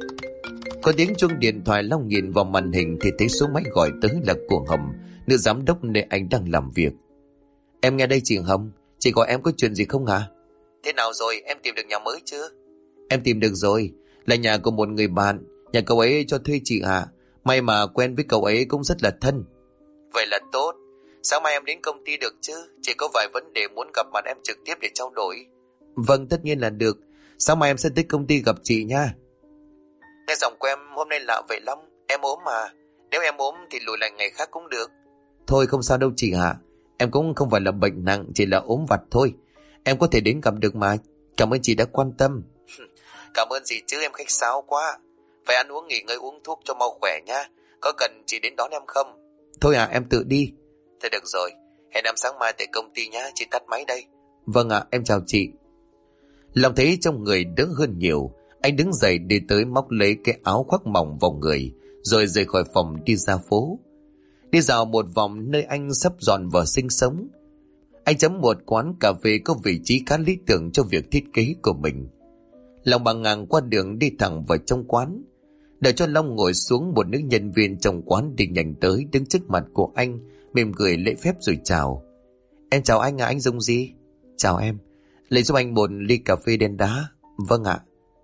Có tiếng chuông điện thoại. Long nhìn vào màn hình thì thấy số máy gọi tới là của Hồng, nữ giám đốc nơi anh đang làm việc. Em nghe đây chị Hồng. Chị gọi em có chuyện gì không hả? Thế nào rồi, em tìm được nhà mới chưa? Em tìm được rồi, là nhà của một người bạn. Nhà cậu ấy cho thuê chị hả? May mà quen với cậu ấy cũng rất là thân. Vậy là tốt. Sáng mai em đến công ty được chứ? Chị có vài vấn đề muốn gặp mặt em trực tiếp để trao đổi. Vâng, tất nhiên là được. Sáng mai em sẽ tới công ty gặp chị nha. Nghe giọng của em hôm nay lạ vậy Long. Em ốm mà. Nếu em ốm thì lùi lại ngày khác cũng được. Thôi không sao đâu chị hả? Em cũng không phải là bệnh nặng, chỉ là ốm vặt thôi. Em có thể đến gặp được mà. Cảm ơn chị đã quan tâm. Cảm ơn gì chứ, em khách sáo quá. Phải ăn uống nghỉ ngơi uống thuốc cho mau khỏe nha. Có cần chị đến đón em không? Thôi à, em tự đi. Thế được rồi, hẹn em sáng mai tại công ty nhá. Chị tắt máy đây. Vâng ạ, em chào chị. Long thấy trong người đỡ hơn nhiều. Anh đứng dậy đi tới móc lấy cái áo khoác mỏng vào người, rồi rời khỏi phòng đi ra phố. Đi dạo một vòng nơi anh sắp dọn vào sinh sống. Anh chấm một quán cà phê có vị trí khá lý tưởng cho việc thiết kế của mình. Long băng ngang qua đường đi thẳng vào trong quán. Đợi cho Long ngồi xuống, một nữ nhân viên trong quán đi nhanh tới đứng trước mặt của anh, mỉm cười lễ phép rồi chào. Em chào anh ạ, anh dùng gì? Chào em, lấy giúp anh một ly cà phê đen đá. Vâng ạ.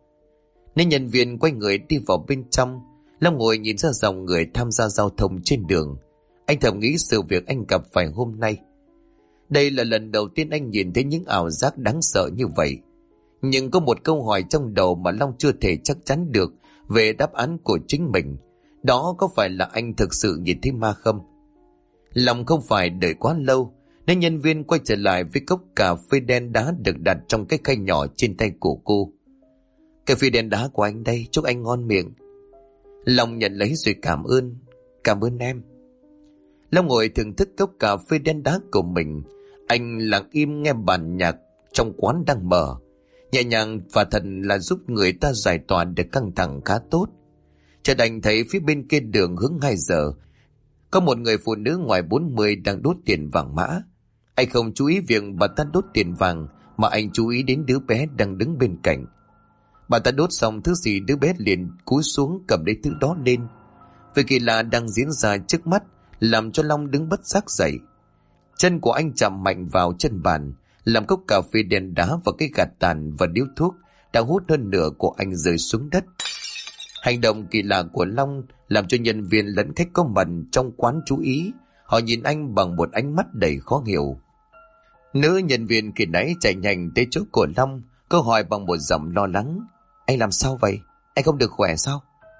Nữ nhân viên quay người đi vào bên trong. Long ngồi nhìn ra dòng người tham gia giao thông trên đường. Anh thầm nghĩ sự việc anh gặp phải hôm nay. Đây là lần đầu tiên anh nhìn thấy những ảo giác đáng sợ như vậy. Nhưng có một câu hỏi trong đầu mà Long chưa thể chắc chắn được về đáp án của chính mình. Đó có phải là anh thực sự nhìn thấy ma không? Long không phải đợi quá lâu, nên nhân viên quay trở lại với cốc cà phê đen đá được đặt trong cái khay nhỏ trên tay của cô. Cà phê đen đá của anh đây, chúc anh ngon miệng. Long nhận lấy rồi cảm ơn. Cảm ơn em. Long ngồi thưởng thức cốc cà phê đen đá của mình. Anh lặng im nghe bản nhạc trong quán đang mở. Nhẹ nhàng và thật là giúp người ta giải tỏa được căng thẳng khá tốt. Chợt anh thấy phía bên kia đường hướng 2 giờ có một người phụ nữ ngoài 40 đang đốt tiền vàng mã. Anh không chú ý việc bà ta đốt tiền vàng, mà anh chú ý đến đứa bé đang đứng bên cạnh. Bà ta đốt xong thứ gì, đứa bé liền cúi xuống cầm lấy thứ đó lên. Việc kỳ lạ đang diễn ra trước mắt làm cho Long đứng bất giác dậy. Chân của anh chạm mạnh vào chân bàn, làm cốc cà phê đen đá và cái gạt tàn và điếu thuốc đang hút hơn nửa của anh rơi xuống đất. Hành động kỳ lạ của Long làm cho nhân viên lẫn khách có mặt trong quán chú ý. Họ nhìn anh bằng một ánh mắt đầy khó hiểu. Nữ nhân viên khi nãy chạy nhanh tới chỗ của Long, câu hỏi bằng một giọng lo lắng: Anh làm sao vậy? Anh không được khỏe sao?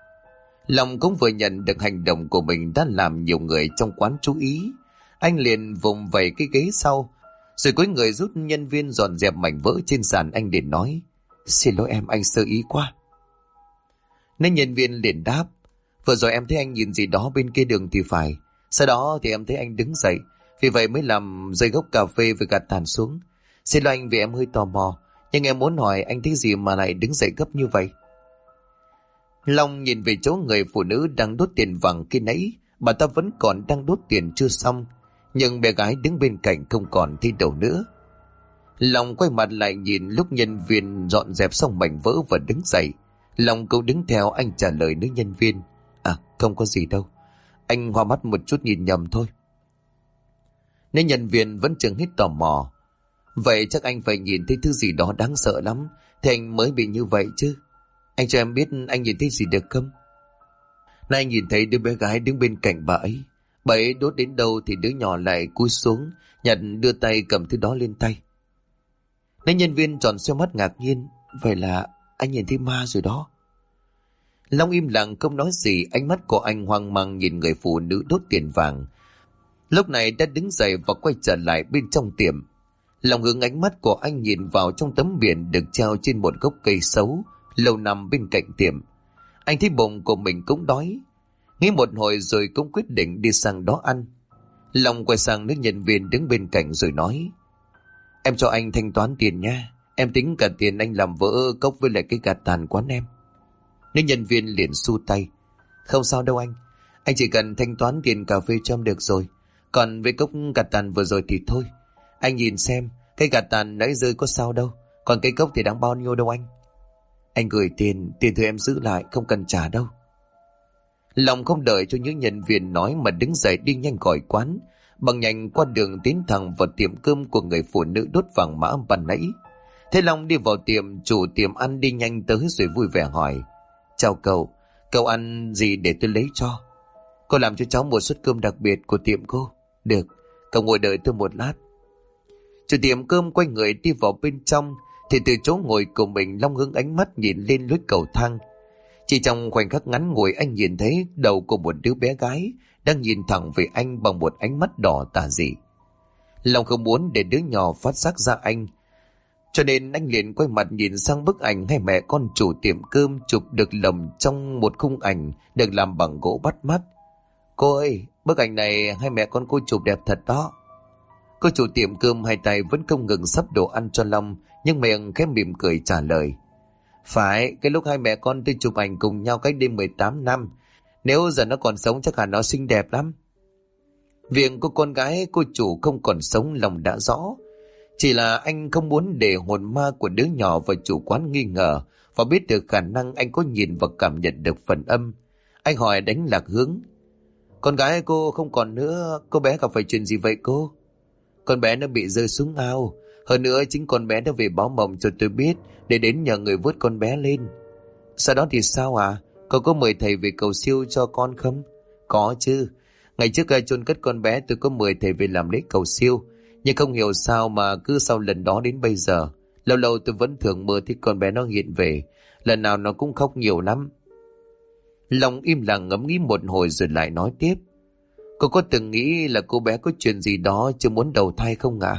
Long cũng vừa nhận được hành động của mình đã làm nhiều người trong quán chú ý. Anh liền vùng vẩy cái ghế sau, Rồi cúi người giúp nhân viên dọn dẹp mảnh vỡ trên sàn. Anh liền nói: Xin lỗi em, anh sơ ý quá. Nên nhân viên liền đáp: Vừa rồi em thấy anh nhìn gì đó bên kia đường thì phải. Sau đó thì em thấy anh đứng dậy, vì vậy mới làm rơi gốc cà phê với gạt tàn xuống. Xin lỗi anh vì em hơi tò mò, nhưng em muốn hỏi anh thấy gì mà lại đứng dậy gấp như vậy? Long nhìn về chỗ người phụ nữ đang đốt tiền vàng kia nãy. Bà ta vẫn còn đang đốt tiền chưa xong, nhưng bé gái đứng bên cạnh không còn thấy đâu nữa. Long quay mặt lại nhìn lúc nhân viên dọn dẹp xong mảnh vỡ và đứng dậy. Long cũng đứng theo. Anh trả lời nữ nhân viên: Không có gì đâu, anh hoa mắt một chút nhìn nhầm thôi. Nữ nhân viên vẫn chừng hết tò mò: Vậy chắc anh phải nhìn thấy thứ gì đó đáng sợ lắm thì anh mới bị như vậy chứ. Anh cho em biết anh nhìn thấy gì được không? Nay anh nhìn thấy đứa bé gái đứng bên cạnh bà ấy. Bà ấy đốt đến đâu thì đứa nhỏ lại cúi xuống nhặt, đưa tay cầm thứ đó lên tay. Nữ nhân viên tròn xoe mắt ngạc nhiên: Vậy là anh nhìn thấy ma rồi đó. Long im lặng không nói gì. Ánh mắt của anh hoang mang nhìn người phụ nữ đốt tiền vàng, lúc này đã đứng dậy và quay trở lại bên trong tiệm. Long hướng ánh mắt của anh nhìn vào trong tấm biển được treo trên một gốc cây xấu lâu năm bên cạnh tiệm. Anh thấy bụng của mình cũng đói, nghĩ một hồi rồi cũng quyết định đi sang đó ăn. Long quay sang nữ nhân viên đứng bên cạnh rồi nói: Em cho anh thanh toán tiền nha, em tính cả tiền anh làm vỡ cốc với lại cái gạt tàn quán em. Nữ nhân viên liền xu tay: Không sao đâu anh chỉ cần thanh toán tiền cà phê cho em được rồi. Còn với cốc gạt tàn vừa rồi thì thôi. Anh nhìn xem, cái gạt tàn nãy rơi có sao đâu, còn cái cốc thì đáng bao nhiêu đâu anh. Anh gửi tiền thì em giữ lại, không cần trả đâu. Long không đợi cho những nhân viên nói mà đứng dậy đi nhanh khỏi quán, bằng nhanh qua đường tiến thẳng vào tiệm cơm của người phụ nữ đốt vàng mã ban nãy. Thế Long đi vào tiệm, chủ tiệm ăn đi nhanh tới rồi vui vẻ hỏi: Chào cậu ăn gì để tôi lấy cho? Cô làm cho cháu một suất cơm đặc biệt của tiệm cô. Được, cậu ngồi đợi tôi một lát. Chủ tiệm cơm quay người đi vào bên trong, thì từ chỗ ngồi của mình Long hướng ánh mắt nhìn lên lối cầu thang. Chỉ trong khoảnh khắc ngắn ngủi, anh nhìn thấy đầu của một đứa bé gái đang nhìn thẳng về anh bằng một ánh mắt đỏ tà dị. Long không muốn để đứa nhỏ phát giác ra anh, cho nên anh liền quay mặt nhìn sang bức ảnh hai mẹ con chủ tiệm cơm chụp được lồng trong một khung ảnh được làm bằng gỗ bắt mắt. Cô ơi, bức ảnh này hai mẹ con cô chụp đẹp thật đó. Cô chủ tiệm cơm hai tay vẫn không ngừng sắp đồ ăn cho Long, nhưng miệng khẽ mỉm cười trả lời: Phải, cái lúc hai mẹ con tôi chụp ảnh cùng nhau cách đây 18 năm. Nếu giờ nó còn sống chắc hẳn nó xinh đẹp lắm. Việc của con gái cô chủ không còn sống Long đã rõ. Chỉ là anh không muốn để hồn ma của đứa nhỏ và chủ quán nghi ngờ và biết được khả năng anh có nhìn và cảm nhận được phần âm. Anh hỏi đánh lạc hướng: Con gái cô không còn nữa, cô bé gặp phải chuyện gì vậy cô? Con bé nó bị rơi xuống ao. Hơn nữa chính con bé đã về báo mộng cho tôi biết để đến nhờ người vớt con bé lên. Sau đó thì sao à? Cô có mời thầy về cầu siêu cho con không? Có chứ. Ngày trước chôn cất con bé tôi có mời thầy về làm lễ cầu siêu. Nhưng không hiểu sao mà cứ sau lần đó đến bây giờ, lâu lâu tôi vẫn thường mơ thấy con bé nó hiện về. Lần nào nó cũng khóc nhiều lắm. Long im lặng ngẫm nghĩ một hồi rồi lại nói tiếp: Cô có từng nghĩ là cô bé có chuyện gì đó chưa muốn đầu thai không ạ?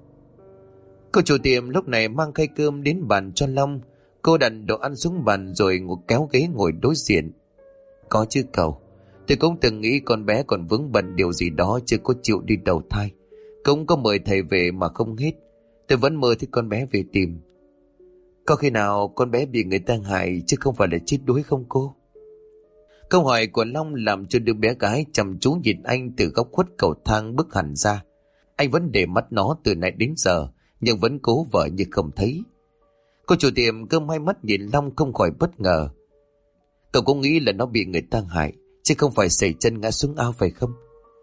Cô chủ tiệm lúc này mang khay cơm đến bàn cho Long. Cô đặt đồ ăn xuống bàn rồi kéo ghế ngồi đối diện. Có chứ cậu. Tôi cũng từng nghĩ con bé còn vướng bận điều gì đó chưa có chịu đi đầu thai. Cũng có mời thầy về mà không hết. Tôi vẫn mơ thấy con bé về tìm. Có khi nào con bé bị người ta hại chứ không phải là chết đuối không cô? Câu hỏi của Long làm cho đứa bé gái chăm chú nhìn anh từ góc khuất cầu thang bước hẳn ra. Anh vẫn để mắt nó từ nãy đến giờ, nhưng vẫn cố vờ như không thấy. Cô chủ tiệm cơm hai mắt nhìn Long không khỏi bất ngờ. Cậu cũng nghĩ là nó bị người ta hại, chứ không phải sẩy chân ngã xuống ao phải không?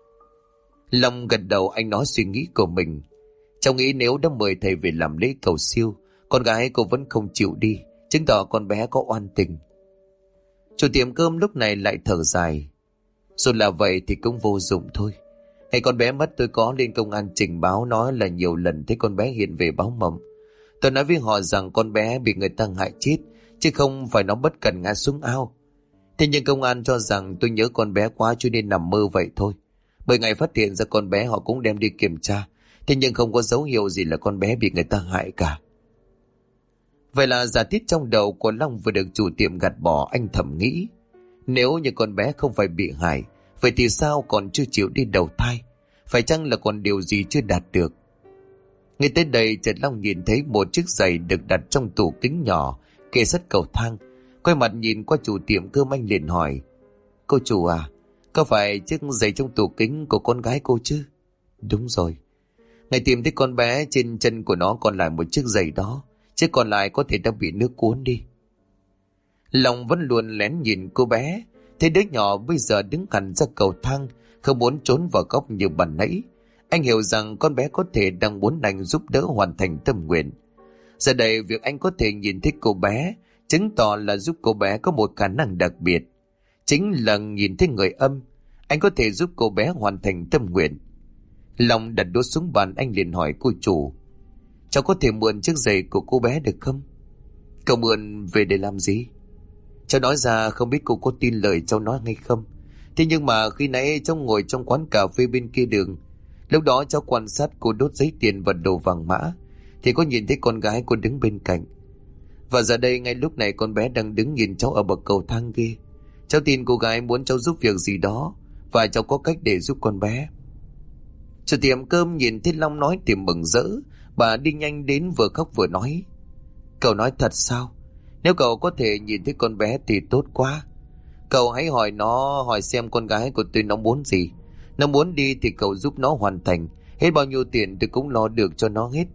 Long gật đầu. Anh nói suy nghĩ của mình. Cháu nghĩ nếu đã mời thầy về làm lễ cầu siêu, con gái cô vẫn không chịu đi, chứng tỏ con bé có oan tình. Chủ tiệm cơm lúc này lại thở dài. Dù là vậy thì cũng vô dụng thôi. Ngày con bé mất tôi có lên công an trình báo, nói là nhiều lần thấy con bé hiện về báo mộng. Tôi nói với họ rằng con bé bị người ta hại chết, chứ không phải nó bất cẩn ngã xuống ao. Thế nhưng công an cho rằng tôi nhớ con bé quá cho nên nằm mơ vậy thôi. Bởi ngày phát hiện ra con bé họ cũng đem đi kiểm tra, Thế nhưng không có dấu hiệu gì là con bé bị người ta hại cả. Vậy là giả thiết trong đầu của Long vừa được chủ tiệm gạt bỏ. Anh thầm nghĩ, nếu như con bé không phải bị hại, vậy thì sao còn chưa chịu đi đầu thai? Phải chăng là còn điều gì chưa đạt được? Ngay tới đây chợt Long nhìn thấy một chiếc giày được đặt trong tủ kính nhỏ kề sát cầu thang. Quay mặt nhìn qua chủ tiệm cơm, anh liền hỏi, cô chủ à, có phải chiếc giày trong tủ kính của con gái cô chứ? Đúng rồi. Ngày tìm thấy con bé, trên chân của nó còn lại một chiếc giày đó, chứ còn lại có thể đã bị nước cuốn đi. Long vẫn luôn lén nhìn cô bé, thấy đứa nhỏ bây giờ đứng hẳn ra cầu thang, không muốn trốn vào góc như ban nãy. Anh hiểu rằng con bé có thể đang muốn anh giúp đỡ hoàn thành tâm nguyện. Giờ đây việc anh có thể nhìn thấy cô bé chứng tỏ là giúp cô bé có một khả năng đặc biệt. Chính là nhìn thấy người âm, anh có thể giúp cô bé hoàn thành tâm nguyện. Long đặt đũa xuống bàn, anh liền hỏi cô chủ, cháu có thể mượn chiếc giày của cô bé được không? Cậu mượn về để làm gì? Cháu nói ra không biết cô có tin lời cháu nói hay không. Thế nhưng mà khi nãy cháu ngồi trong quán cà phê bên kia đường, lúc đó cháu quan sát cô đốt giấy tiền và đồ vàng mã, thì có nhìn thấy con gái cô đứng bên cạnh. Và giờ đây ngay lúc này con bé đang đứng nhìn cháu ở bậc cầu thang kia. Cháu tin cô gái muốn cháu giúp việc gì đó, và cháu có cách để giúp con bé. Chủ tiệm cơm nhìn thấy Long nói thì mừng rỡ. Bà đi nhanh đến vừa khóc vừa nói, cậu nói thật sao? Nếu cậu có thể nhìn thấy con bé thì tốt quá. Cậu hãy hỏi xem con gái của tôi nó muốn gì. Nó muốn đi thì cậu giúp nó hoàn thành. Hết bao nhiêu tiền tôi cũng lo được cho nó hết.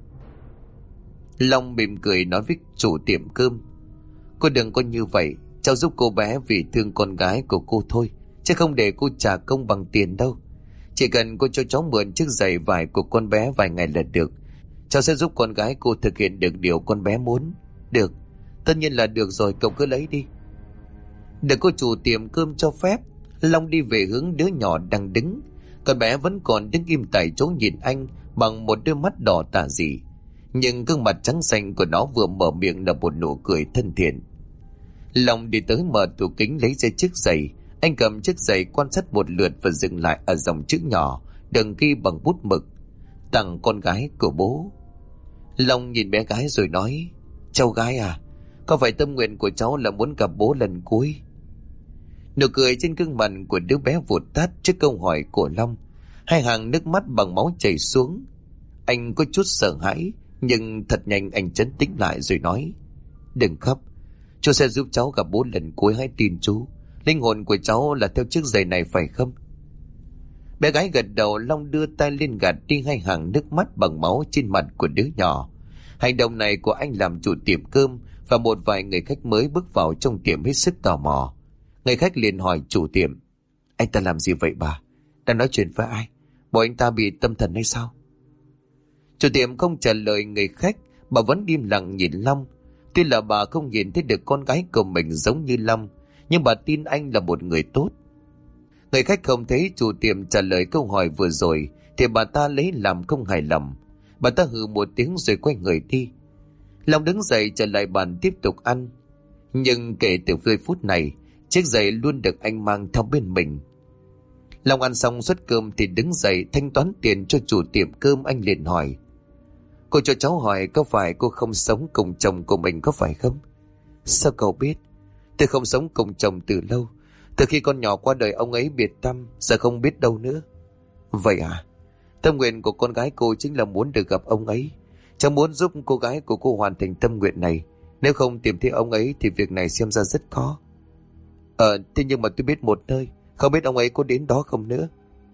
Long mỉm cười nói với chủ tiệm cơm, cô đừng có như vậy. Cháu giúp cô bé vì thương con gái của cô thôi, chứ không để cô trả công bằng tiền đâu. Chỉ cần cô cho cháu mượn chiếc giày vải của con bé vài ngày là được. Cháu sẽ giúp con gái cô thực hiện được điều con bé muốn. Được, tất nhiên là được rồi, cậu cứ lấy đi. Được cô chủ tiệm cơm cho phép, Long đi về hướng đứa nhỏ đang đứng. Con bé vẫn còn đứng im tại chỗ nhìn anh bằng một đôi mắt đỏ tà dị, nhưng gương mặt trắng xanh của nó vừa mở miệng là một nụ cười thân thiện. Long đi tới mở tủ kính lấy ra chiếc giày. Anh cầm chiếc giày quan sát một lượt và dừng lại ở dòng chữ nhỏ đừng ghi bằng bút mực, tặng con gái của bố. Long nhìn bé gái rồi nói, cháu gái à, có phải tâm nguyện của cháu là muốn gặp bố lần cuối? Nụ cười trên gương mặt của đứa bé vụt tắt trước câu hỏi của Long. Hai hàng nước mắt bằng máu chảy xuống. Anh có chút sợ hãi, nhưng thật nhanh anh trấn tĩnh lại rồi nói, đừng khóc, chú sẽ giúp cháu gặp bố lần cuối, hãy tin chú. Linh hồn của cháu là theo chiếc giày này phải không? Bé gái gật đầu. Long đưa tay lên gạt đi hai hàng nước mắt bằng máu trên mặt của đứa nhỏ. Hành động này của anh làm chủ tiệm cơm và một vài người khách mới bước vào trong tiệm hết sức tò mò. Người khách liền hỏi chủ tiệm, anh ta làm gì vậy bà? Đang nói chuyện với ai? Bộ anh ta bị tâm thần hay sao? Chủ tiệm không trả lời người khách, bà vẫn im lặng nhìn Long. Tuy là bà không nhìn thấy được con gái của mình giống như Long, nhưng bà tin anh là một người tốt. Người khách không thấy chủ tiệm trả lời câu hỏi vừa rồi thì bà ta lấy làm không hài lòng. Bà ta hừ một tiếng rồi quay người đi. Long đứng dậy trở lại bàn tiếp tục ăn. Nhưng kể từ giây phút này, chiếc giày luôn được anh mang theo bên mình. Long ăn xong suất cơm thì đứng dậy thanh toán tiền cho chủ tiệm cơm. Anh liền hỏi, cô cho cháu hỏi có phải cô không sống cùng chồng của mình có phải không? Sao cậu biết? Tôi không sống cùng chồng từ lâu. Từ khi con nhỏ qua đời ông ấy biệt tâm, giờ không biết đâu nữa. Vậy à? Tâm nguyện của con gái cô chính là muốn được gặp ông ấy. Cháu muốn giúp cô gái của cô hoàn thành tâm nguyện này. Nếu không tìm thấy ông ấy thì việc này xem ra rất khó. Thế nhưng mà tôi biết một nơi, không biết ông ấy có đến đó không nữa.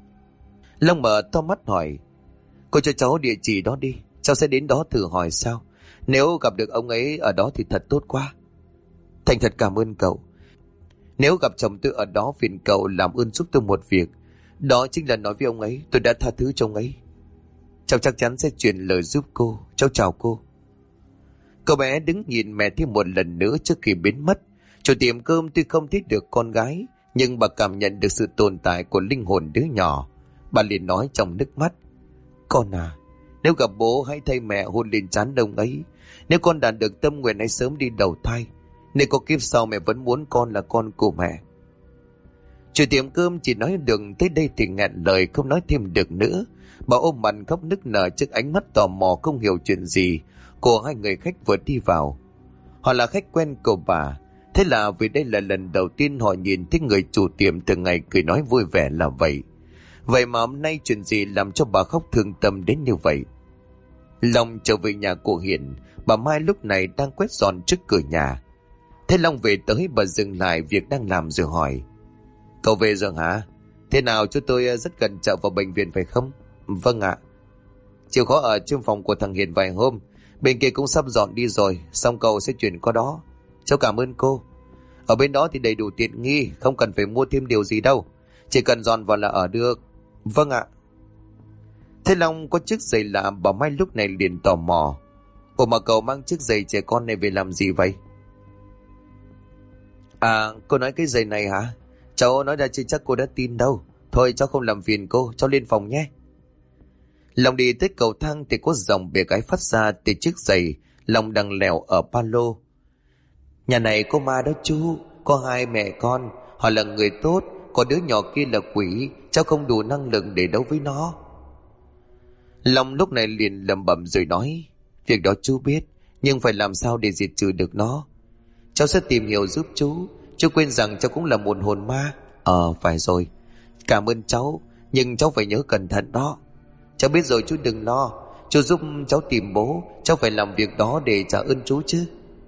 Long mở to mắt hỏi, cô cho cháu địa chỉ đó đi, cháu sẽ đến đó thử hỏi sao. Nếu gặp được ông ấy ở đó thì thật tốt quá. Thành thật cảm ơn cậu. Nếu gặp chồng tôi ở đó, phiền cậu làm ơn giúp tôi một việc. Đó chính là nói với ông ấy tôi đã tha thứ cho ông ấy. Cháu chắc chắn sẽ truyền lời giúp cô. Cháu chào cô. Cậu bé đứng nhìn mẹ thêm một lần nữa trước khi biến mất. Chủ tiệm cơm tuy không thích được con gái, nhưng bà cảm nhận được sự tồn tại của linh hồn đứa nhỏ. Bà liền nói trong nước mắt, con à, nếu gặp bố hãy thay mẹ hôn lên trán ông ấy. Nếu con đạt được tâm nguyện hãy sớm đi đầu thai. Nếu có kiếp sau mẹ vẫn muốn con là con của mẹ. Chủ tiệm cơm chỉ nói được tới đây thì nghẹn lời không nói thêm được nữa. Bà ôm mặt khóc nức nở trước ánh mắt tò mò không hiểu chuyện gì của hai người khách vừa đi vào. Họ là khách quen của bà, thế là vì đây là lần đầu tiên họ nhìn thấy người chủ tiệm thường ngày cười nói vui vẻ là vậy. Vậy mà hôm nay chuyện gì làm cho bà khóc thương tâm đến như vậy? Long trở về nhà của Hiền, bà Mai lúc này đang quét dọn trước cửa nhà. Thế Long về tới, bà dừng lại việc đang làm rồi hỏi: Cậu về rồi hả? Thế nào, chú tôi rất cần chợ vào bệnh viện phải không? Vâng ạ. Chịu khó ở trong phòng của thằng Hiền vài hôm, bên kia cũng sắp dọn đi rồi, xong cậu sẽ chuyển qua đó. Cháu cảm ơn cô. Ở bên đó thì đầy đủ tiện nghi, không cần phải mua thêm điều gì đâu, chỉ cần dọn vào là ở được. Vâng ạ. Thế Long có chiếc giày lạ, bà Mai lúc này liền tò mò: Ủa mà cậu mang chiếc giày trẻ con này về làm gì vậy? À, cô nói cái giày này hả? Cháu nói ra chứ chắc cô đã tin đâu. Thôi cháu không làm phiền cô, cháu lên phòng nhé. Long đi tới cầu thang thì có dòng bè gái phát ra từ chiếc giày Long đang lèo ở ba lô. Nhà này có ma đó chú, có hai mẹ con, họ là người tốt, còn đứa nhỏ kia là quỷ, cháu không đủ năng lực để đấu với nó. Long lúc này liền lẩm bẩm rồi nói: Việc đó chú biết, nhưng phải làm sao để diệt trừ được nó? Cháu sẽ tìm hiểu giúp chú quên rằng cháu cũng là một hồn ma. Phải rồi, cảm ơn cháu, nhưng cháu phải nhớ cẩn thận đó. Cháu biết rồi, chú đừng lo, chú giúp cháu tìm bố, cháu phải làm việc đó để trả ơn chú chứ.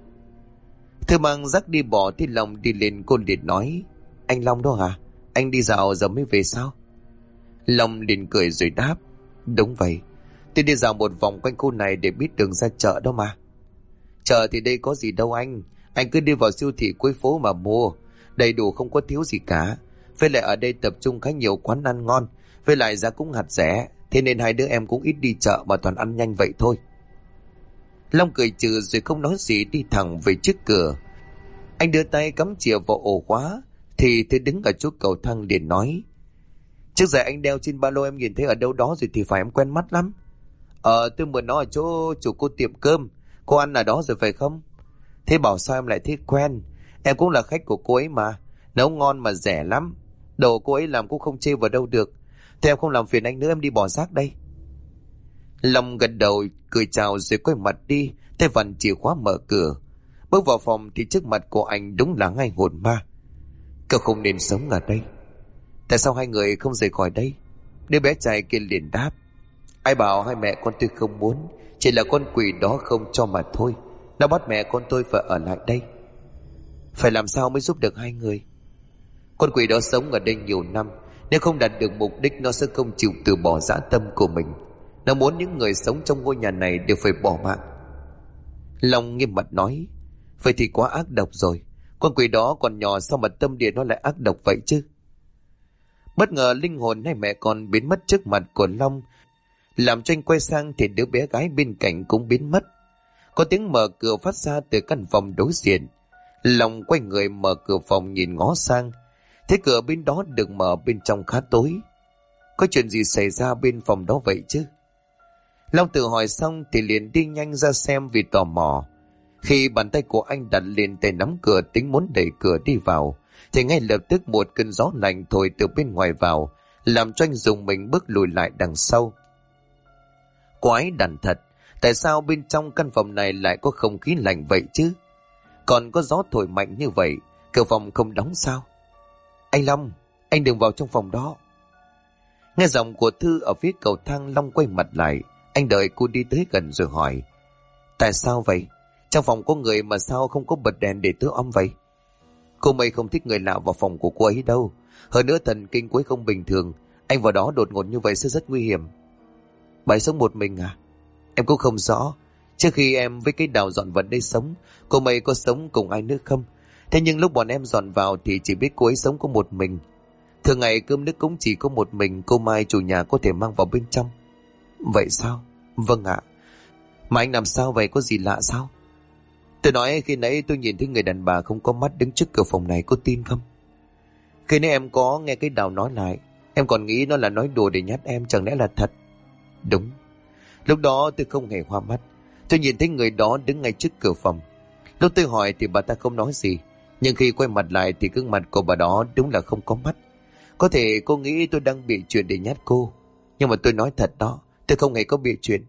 Thư mang rắc đi bỏ thì Long đi lên, cô liền nói: Anh Long đó hả? Anh đi dạo giờ mới về sao? Long liền cười rồi đáp: Đúng vậy, tôi đi dạo một vòng quanh khu này để biết đường ra chợ đó mà. Chợ thì đây có gì đâu anh cứ đi vào siêu thị cuối phố mà mua, đầy đủ không có thiếu gì cả. Với lại ở đây tập trung khá nhiều quán ăn ngon, với lại giá cũng hạt rẻ, thế nên hai đứa em cũng ít đi chợ mà toàn ăn nhanh vậy thôi. Long cười trừ rồi không nói gì, đi thẳng về trước cửa. Anh đưa tay cắm chìa vào ổ khóa thì tôi đứng ở chỗ cầu thang liền nói: Chiếc giày anh đeo trên ba lô em nhìn thấy ở đâu đó rồi thì phải, em quen mắt lắm. Tôi mượn nó ở chỗ chủ cô tiệm cơm, cô ăn ở đó rồi phải không? Thế bảo sao em lại thấy quen? Em cũng là khách của cô ấy mà, nấu ngon mà rẻ lắm, đồ cô ấy làm cũng không chê vào đâu được. Thế em không làm phiền anh nữa, em đi bỏ rác đây. Long gật đầu cười chào rồi quay mặt đi, tay vặn chìa khóa mở cửa. Bước vào phòng thì trước mặt của anh đúng là ngay hồn ma. Cậu không nên sống ở đây. Tại sao hai người không rời khỏi đây? Đứa bé trai kia liền đáp: Ai bảo hai mẹ con tôi không muốn, chỉ là con quỷ đó không cho mà thôi. Nó bắt mẹ con tôi phải ở lại đây. Phải làm sao mới giúp được hai người? Con quỷ đó sống ở đây nhiều năm, nếu không đạt được mục đích nó sẽ không chịu từ bỏ dã tâm của mình. Nó muốn những người sống trong ngôi nhà này đều phải bỏ mạng. Long nghiêm mặt nói: Vậy thì quá ác độc rồi. Con quỷ đó còn nhỏ, sao mà tâm địa nó lại ác độc vậy chứ? Bất ngờ linh hồn hai mẹ con biến mất trước mặt của Long, làm cho anh quay sang thì đứa bé gái bên cạnh cũng biến mất. Có tiếng mở cửa phát ra từ căn phòng đối diện. Long quay người mở cửa phòng nhìn ngó sang, thấy cửa bên đó được mở, bên trong khá tối. Có chuyện gì xảy ra bên phòng đó vậy chứ? Long tự hỏi xong thì liền đi nhanh ra xem vì tò mò. Khi bàn tay của anh đặt lên tay nắm cửa tính muốn đẩy cửa đi vào, thì ngay lập tức một cơn gió lạnh thổi từ bên ngoài vào, làm cho anh dùng mình bước lùi lại đằng sau. Quái đản thật, tại sao bên trong căn phòng này lại có không khí lạnh vậy chứ? Còn có gió thổi mạnh như vậy, cửa phòng không đóng sao? Anh Long, anh đừng vào trong phòng đó. Nghe giọng của Thư ở phía cầu thang, Long quay mặt lại. Anh đợi cô đi tới gần rồi hỏi: Tại sao vậy? Trong phòng có người mà sao không có bật đèn để tối om vậy? Cô mày không thích người lạ vào phòng của cô ấy đâu. Hơn nữa thần kinh cô ấy không bình thường, anh vào đó đột ngột như vậy sẽ rất nguy hiểm. Bà ấy sống một mình à? Em cũng không rõ. Trước khi em với cái Đào dọn vào đây sống, cô mày có sống cùng ai nữa không? Thế nhưng lúc bọn em dọn vào thì chỉ biết cô ấy sống có một mình. Thường ngày cơm nước cũng chỉ có một mình cô Mai chủ nhà có thể mang vào bên trong. Vậy sao? Vâng ạ. Mà anh làm sao vậy, có gì lạ sao? Tôi nói khi nãy tôi nhìn thấy người đàn bà không có mắt đứng trước cửa phòng này, có tin không? Khi nãy em có nghe cái Đào nói lại, em còn nghĩ nó là nói đùa để nhát em, chẳng lẽ là thật? Đúng. Lúc đó tôi không hề hoa mắt, tôi nhìn thấy người đó đứng ngay trước cửa phòng. Lúc tôi hỏi thì bà ta không nói gì, nhưng khi quay mặt lại thì gương mặt của bà đó đúng là không có mắt. Có thể cô nghĩ tôi đang bị chuyện để nhát cô, nhưng mà tôi nói thật đó, tôi không hề có bị chuyện.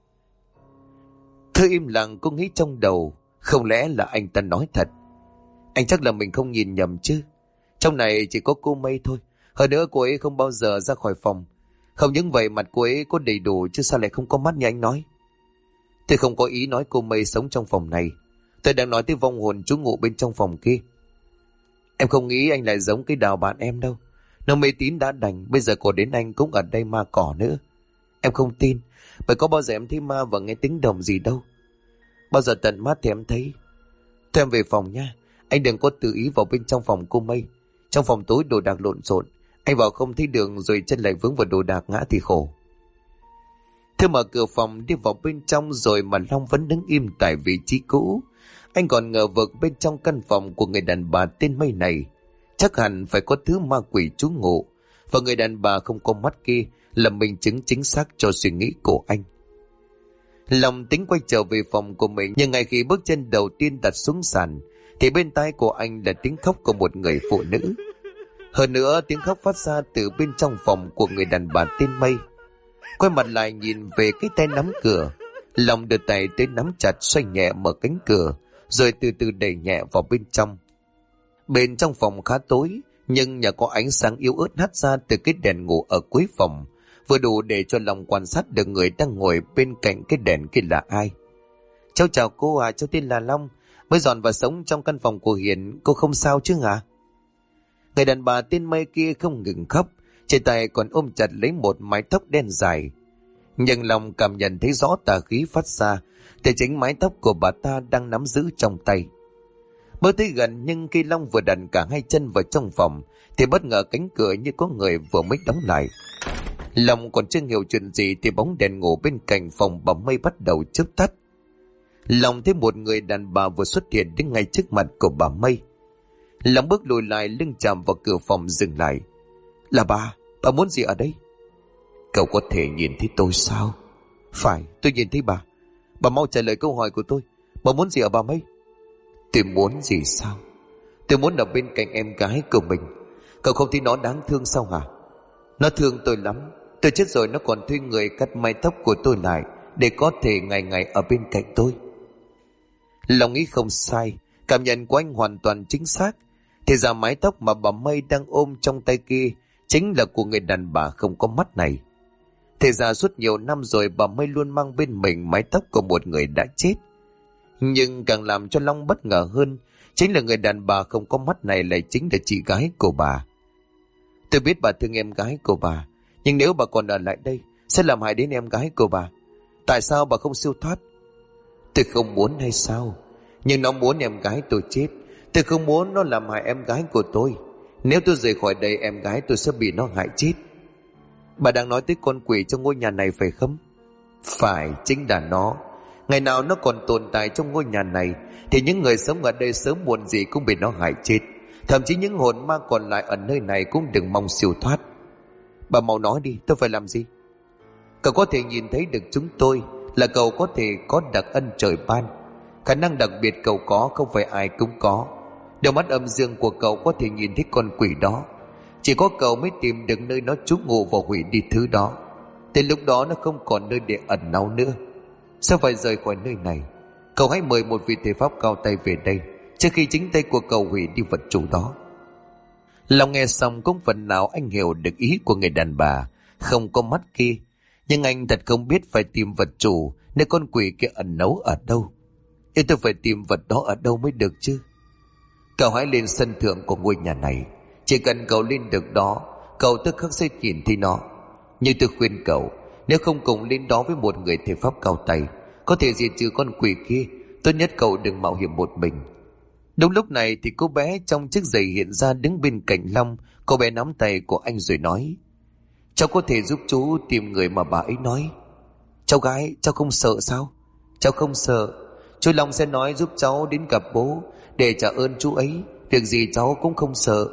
Thư im lặng, cô nghĩ trong đầu, không lẽ là anh ta nói thật? Anh chắc là mình không nhìn nhầm chứ. Trong này chỉ có cô Mây thôi. Hơn nữa cô ấy không bao giờ ra khỏi phòng. Không những vậy mặt cô ấy có đầy đủ, chứ sao lại không có mắt như anh nói. Tôi không có ý nói cô Mây sống trong phòng này. Tôi đang nói tới vong hồn trú ngụ bên trong phòng kia. Em không nghĩ anh lại giống cái Đào bạn em đâu. Nó mê tín đã đành, bây giờ cô đến anh cũng ở đây ma cỏ nữa. Em không tin, bởi có bao giờ em thấy ma và nghe tiếng động gì đâu. Bao giờ tận mắt thì em thấy. Thôi em về phòng nha. Anh đừng có tự ý vào bên trong phòng cô Mây. Trong phòng tối đồ đạc lộn xộn, anh vào không thấy đường rồi chân lại vướng vào đồ đạc ngã thì khổ. Thư mở cửa phòng đi vào bên trong rồi mà Long vẫn đứng im tại vị trí cũ. Anh còn ngờ vực bên trong căn phòng của người đàn bà tên Mây này chắc hẳn phải có thứ ma quỷ trú ngụ, và người đàn bà không có mắt kia là minh chứng chính xác cho suy nghĩ của anh. Long tính quay trở về phòng của mình, nhưng ngay khi bước chân đầu tiên đặt xuống sàn thì bên tai của anh là tiếng khóc của một người phụ nữ. Hơn nữa tiếng khóc phát ra từ bên trong phòng của người đàn bà tên Mây. Quay mặt lại nhìn về cái tay nắm cửa, Long đưa tay tới nắm chặt, xoay nhẹ mở cánh cửa rồi từ từ đẩy nhẹ vào bên trong. Bên trong phòng khá tối, nhưng nhà có ánh sáng yếu ớt hắt ra từ cái đèn ngủ ở cuối phòng, vừa đủ để cho Long quan sát được người đang ngồi bên cạnh cái đèn kia là ai. Cháu chào cô à, cháu tên là Long, mới dọn vào sống trong căn phòng của Hiền, cô không sao chứ hả? Người đàn bà tên Mây kia không ngừng khóc, trên tay còn ôm chặt lấy một mái tóc đen dài. Nhưng Long cảm nhận thấy rõ tà khí phát ra từ chính mái tóc của bà ta đang nắm giữ trong tay. Bước tới gần, nhưng khi Long vừa đặt cả hai chân vào trong phòng thì bất ngờ cánh cửa như có người vừa mới đóng lại. Long còn chưa hiểu chuyện gì thì bóng đèn ngủ bên cạnh phòng bà Mây bắt đầu chớp tắt. Long thấy một người đàn bà vừa xuất hiện đến ngay trước mặt của bà Mây. Long bước lùi lại, lưng chạm vào cửa phòng dừng lại. Là bà muốn gì ở đây? Cậu có thể nhìn thấy tôi sao? Phải, tôi nhìn thấy bà. Bà mau trả lời câu hỏi của tôi. Bà muốn gì ở bà Mây? Tôi muốn gì sao? Tôi muốn ở bên cạnh em gái của mình. Cậu không thấy nó đáng thương sao hả? Nó thương tôi lắm. Tôi chết rồi nó còn thuê người cắt mái tóc của tôi lại để có thể ngày ngày ở bên cạnh tôi. Lòng nghĩ không sai, cảm nhận của anh hoàn toàn chính xác. Thì ra mái tóc mà bà Mây đang ôm trong tay kia chính là của người đàn bà không có mắt này. Thì ra suốt nhiều năm rồi bà Mây luôn mang bên mình mái tóc của một người đã chết. Nhưng càng làm cho Long bất ngờ hơn, chính là người đàn bà không có mắt này lại chính là chị gái của bà. Tôi biết bà thương em gái của bà, nhưng nếu bà còn ở lại đây sẽ làm hại đến em gái của bà. Tại sao bà không siêu thoát? Tôi không muốn hay sao? Nhưng nó muốn em gái tôi chết. Tôi không muốn nó làm hại em gái của tôi. Nếu tôi rời khỏi đây, em gái tôi sẽ bị nó hại chết. Bà đang nói tới con quỷ trong ngôi nhà này phải không? Phải, chính là nó. Ngày nào nó còn tồn tại trong ngôi nhà này thì những người sống ở đây sớm muộn gì cũng bị nó hại chết. Thậm chí những hồn ma còn lại ở nơi này cũng đừng mong siêu thoát. Bà mau nói đi, tôi phải làm gì? Cậu có thể nhìn thấy được chúng tôi, là cậu có thể có đặc ân trời ban. Khả năng đặc biệt cậu có không phải ai cũng có. Đôi mắt âm dương của cậu có thể nhìn thấy con quỷ đó. Chỉ có cậu mới tìm được nơi nó trú ngụ và hủy đi thứ đó. Đến lúc đó nó không còn nơi để ẩn náu nữa. Sao phải rời khỏi nơi này? Cậu hãy mời một vị thầy pháp cao tay về đây trước khi chính tay của cậu hủy đi vật chủ đó. Lòng nghe xong cũng phần nào anh hiểu được ý của người đàn bà không có mắt kia. Nhưng anh thật không biết phải tìm vật chủ nơi con quỷ kia ẩn náu ở đâu. Yêu tôi phải tìm vật đó ở đâu mới được chứ? Cậu hãy lên sân thượng của ngôi nhà này. Chỉ cần cậu lên được đó, cậu tức khắc sẽ nhìn thấy nó. Nhưng tôi khuyên cậu, nếu không cùng lên đó với một người thầy pháp cao tay có thể diệt trừ con quỷ kia, tốt nhất cậu đừng mạo hiểm một mình. Đúng lúc này thì cô bé trong chiếc giày hiện ra đứng bên cạnh Long. Cô bé nắm tay của anh rồi nói: Cháu có thể giúp chú tìm người mà bà ấy nói. Cháu gái, cháu không sợ sao? Cháu không sợ. Chú Long sẽ nói giúp cháu đến gặp bố để trả ơn chú ấy. Việc gì cháu cũng không sợ.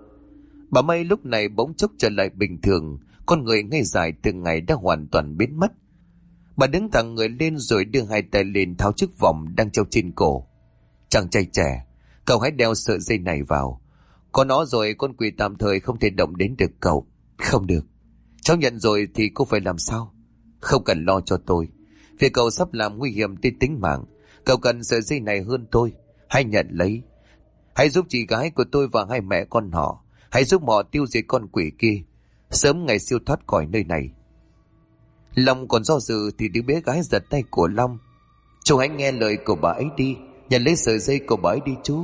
Bà Mây lúc này bỗng chốc trở lại bình thường. Con người ngây dài từng ngày đã hoàn toàn biến mất. Bà đứng thẳng người lên rồi đưa hai tay lên tháo chiếc vòng đang treo trên cổ. Chàng trai trẻ, cậu hãy đeo sợi dây này vào. Có nó rồi con quỷ tạm thời không thể động đến được cậu. Không được. Cháu nhận rồi thì cô phải làm sao? Không cần lo cho tôi. Việc cậu sắp làm nguy hiểm tới tính mạng. Cậu cần sợi dây này hơn tôi. Hãy nhận lấy. Hãy giúp chị gái của tôi và hai mẹ con họ. Hãy giúp họ tiêu diệt con quỷ kia. Sớm ngày siêu thoát khỏi nơi này. Long còn do dự thì đứa bé gái giật tay của Long. Chú hãy nghe lời của bà ấy đi. Nhận lấy sợi dây của bà ấy đi chú.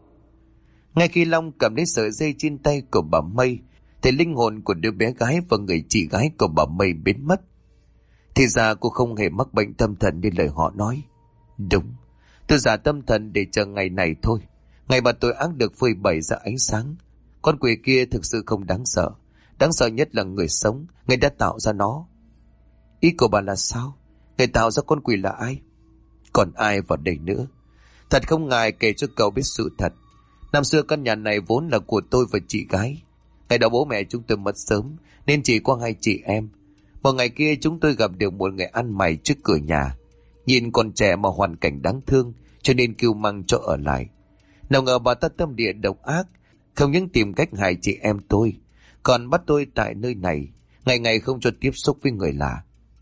Ngay khi Long cầm lấy sợi dây trên tay của bà Mây thì linh hồn của đứa bé gái và người chị gái của bà Mây biến mất. Thì ra cô không hề mắc bệnh tâm thần như lời họ nói. Đúng, tôi giả tâm thần để chờ ngày này thôi. Ngày mà tội ác được phơi bày ra ánh sáng. Con quỷ kia thực sự không đáng sợ. Đáng sợ nhất là người sống, người đã tạo ra nó. Ý của bà là sao? Người tạo ra con quỷ là ai? Còn ai vào đây nữa? Thật không ngại kể cho cậu biết sự thật. Năm xưa căn nhà này vốn là của tôi và chị gái. Ngày đó bố mẹ chúng tôi mất sớm nên chỉ có hai chị em. Một ngày kia chúng tôi gặp được một người ăn mày trước cửa nhà. Nhìn còn trẻ mà hoàn cảnh đáng thương cho nên kêu măng cho ở lại. Nào ngờ bà ta tâm địa độc ác, không những tìm cách hại chị em tôi, còn bắt tôi tại nơi này, ngày ngày không cho tiếp xúc với người lạ.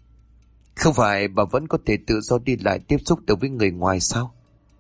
Không phải bà vẫn có thể tự do đi lại tiếp xúc được với người ngoài sao?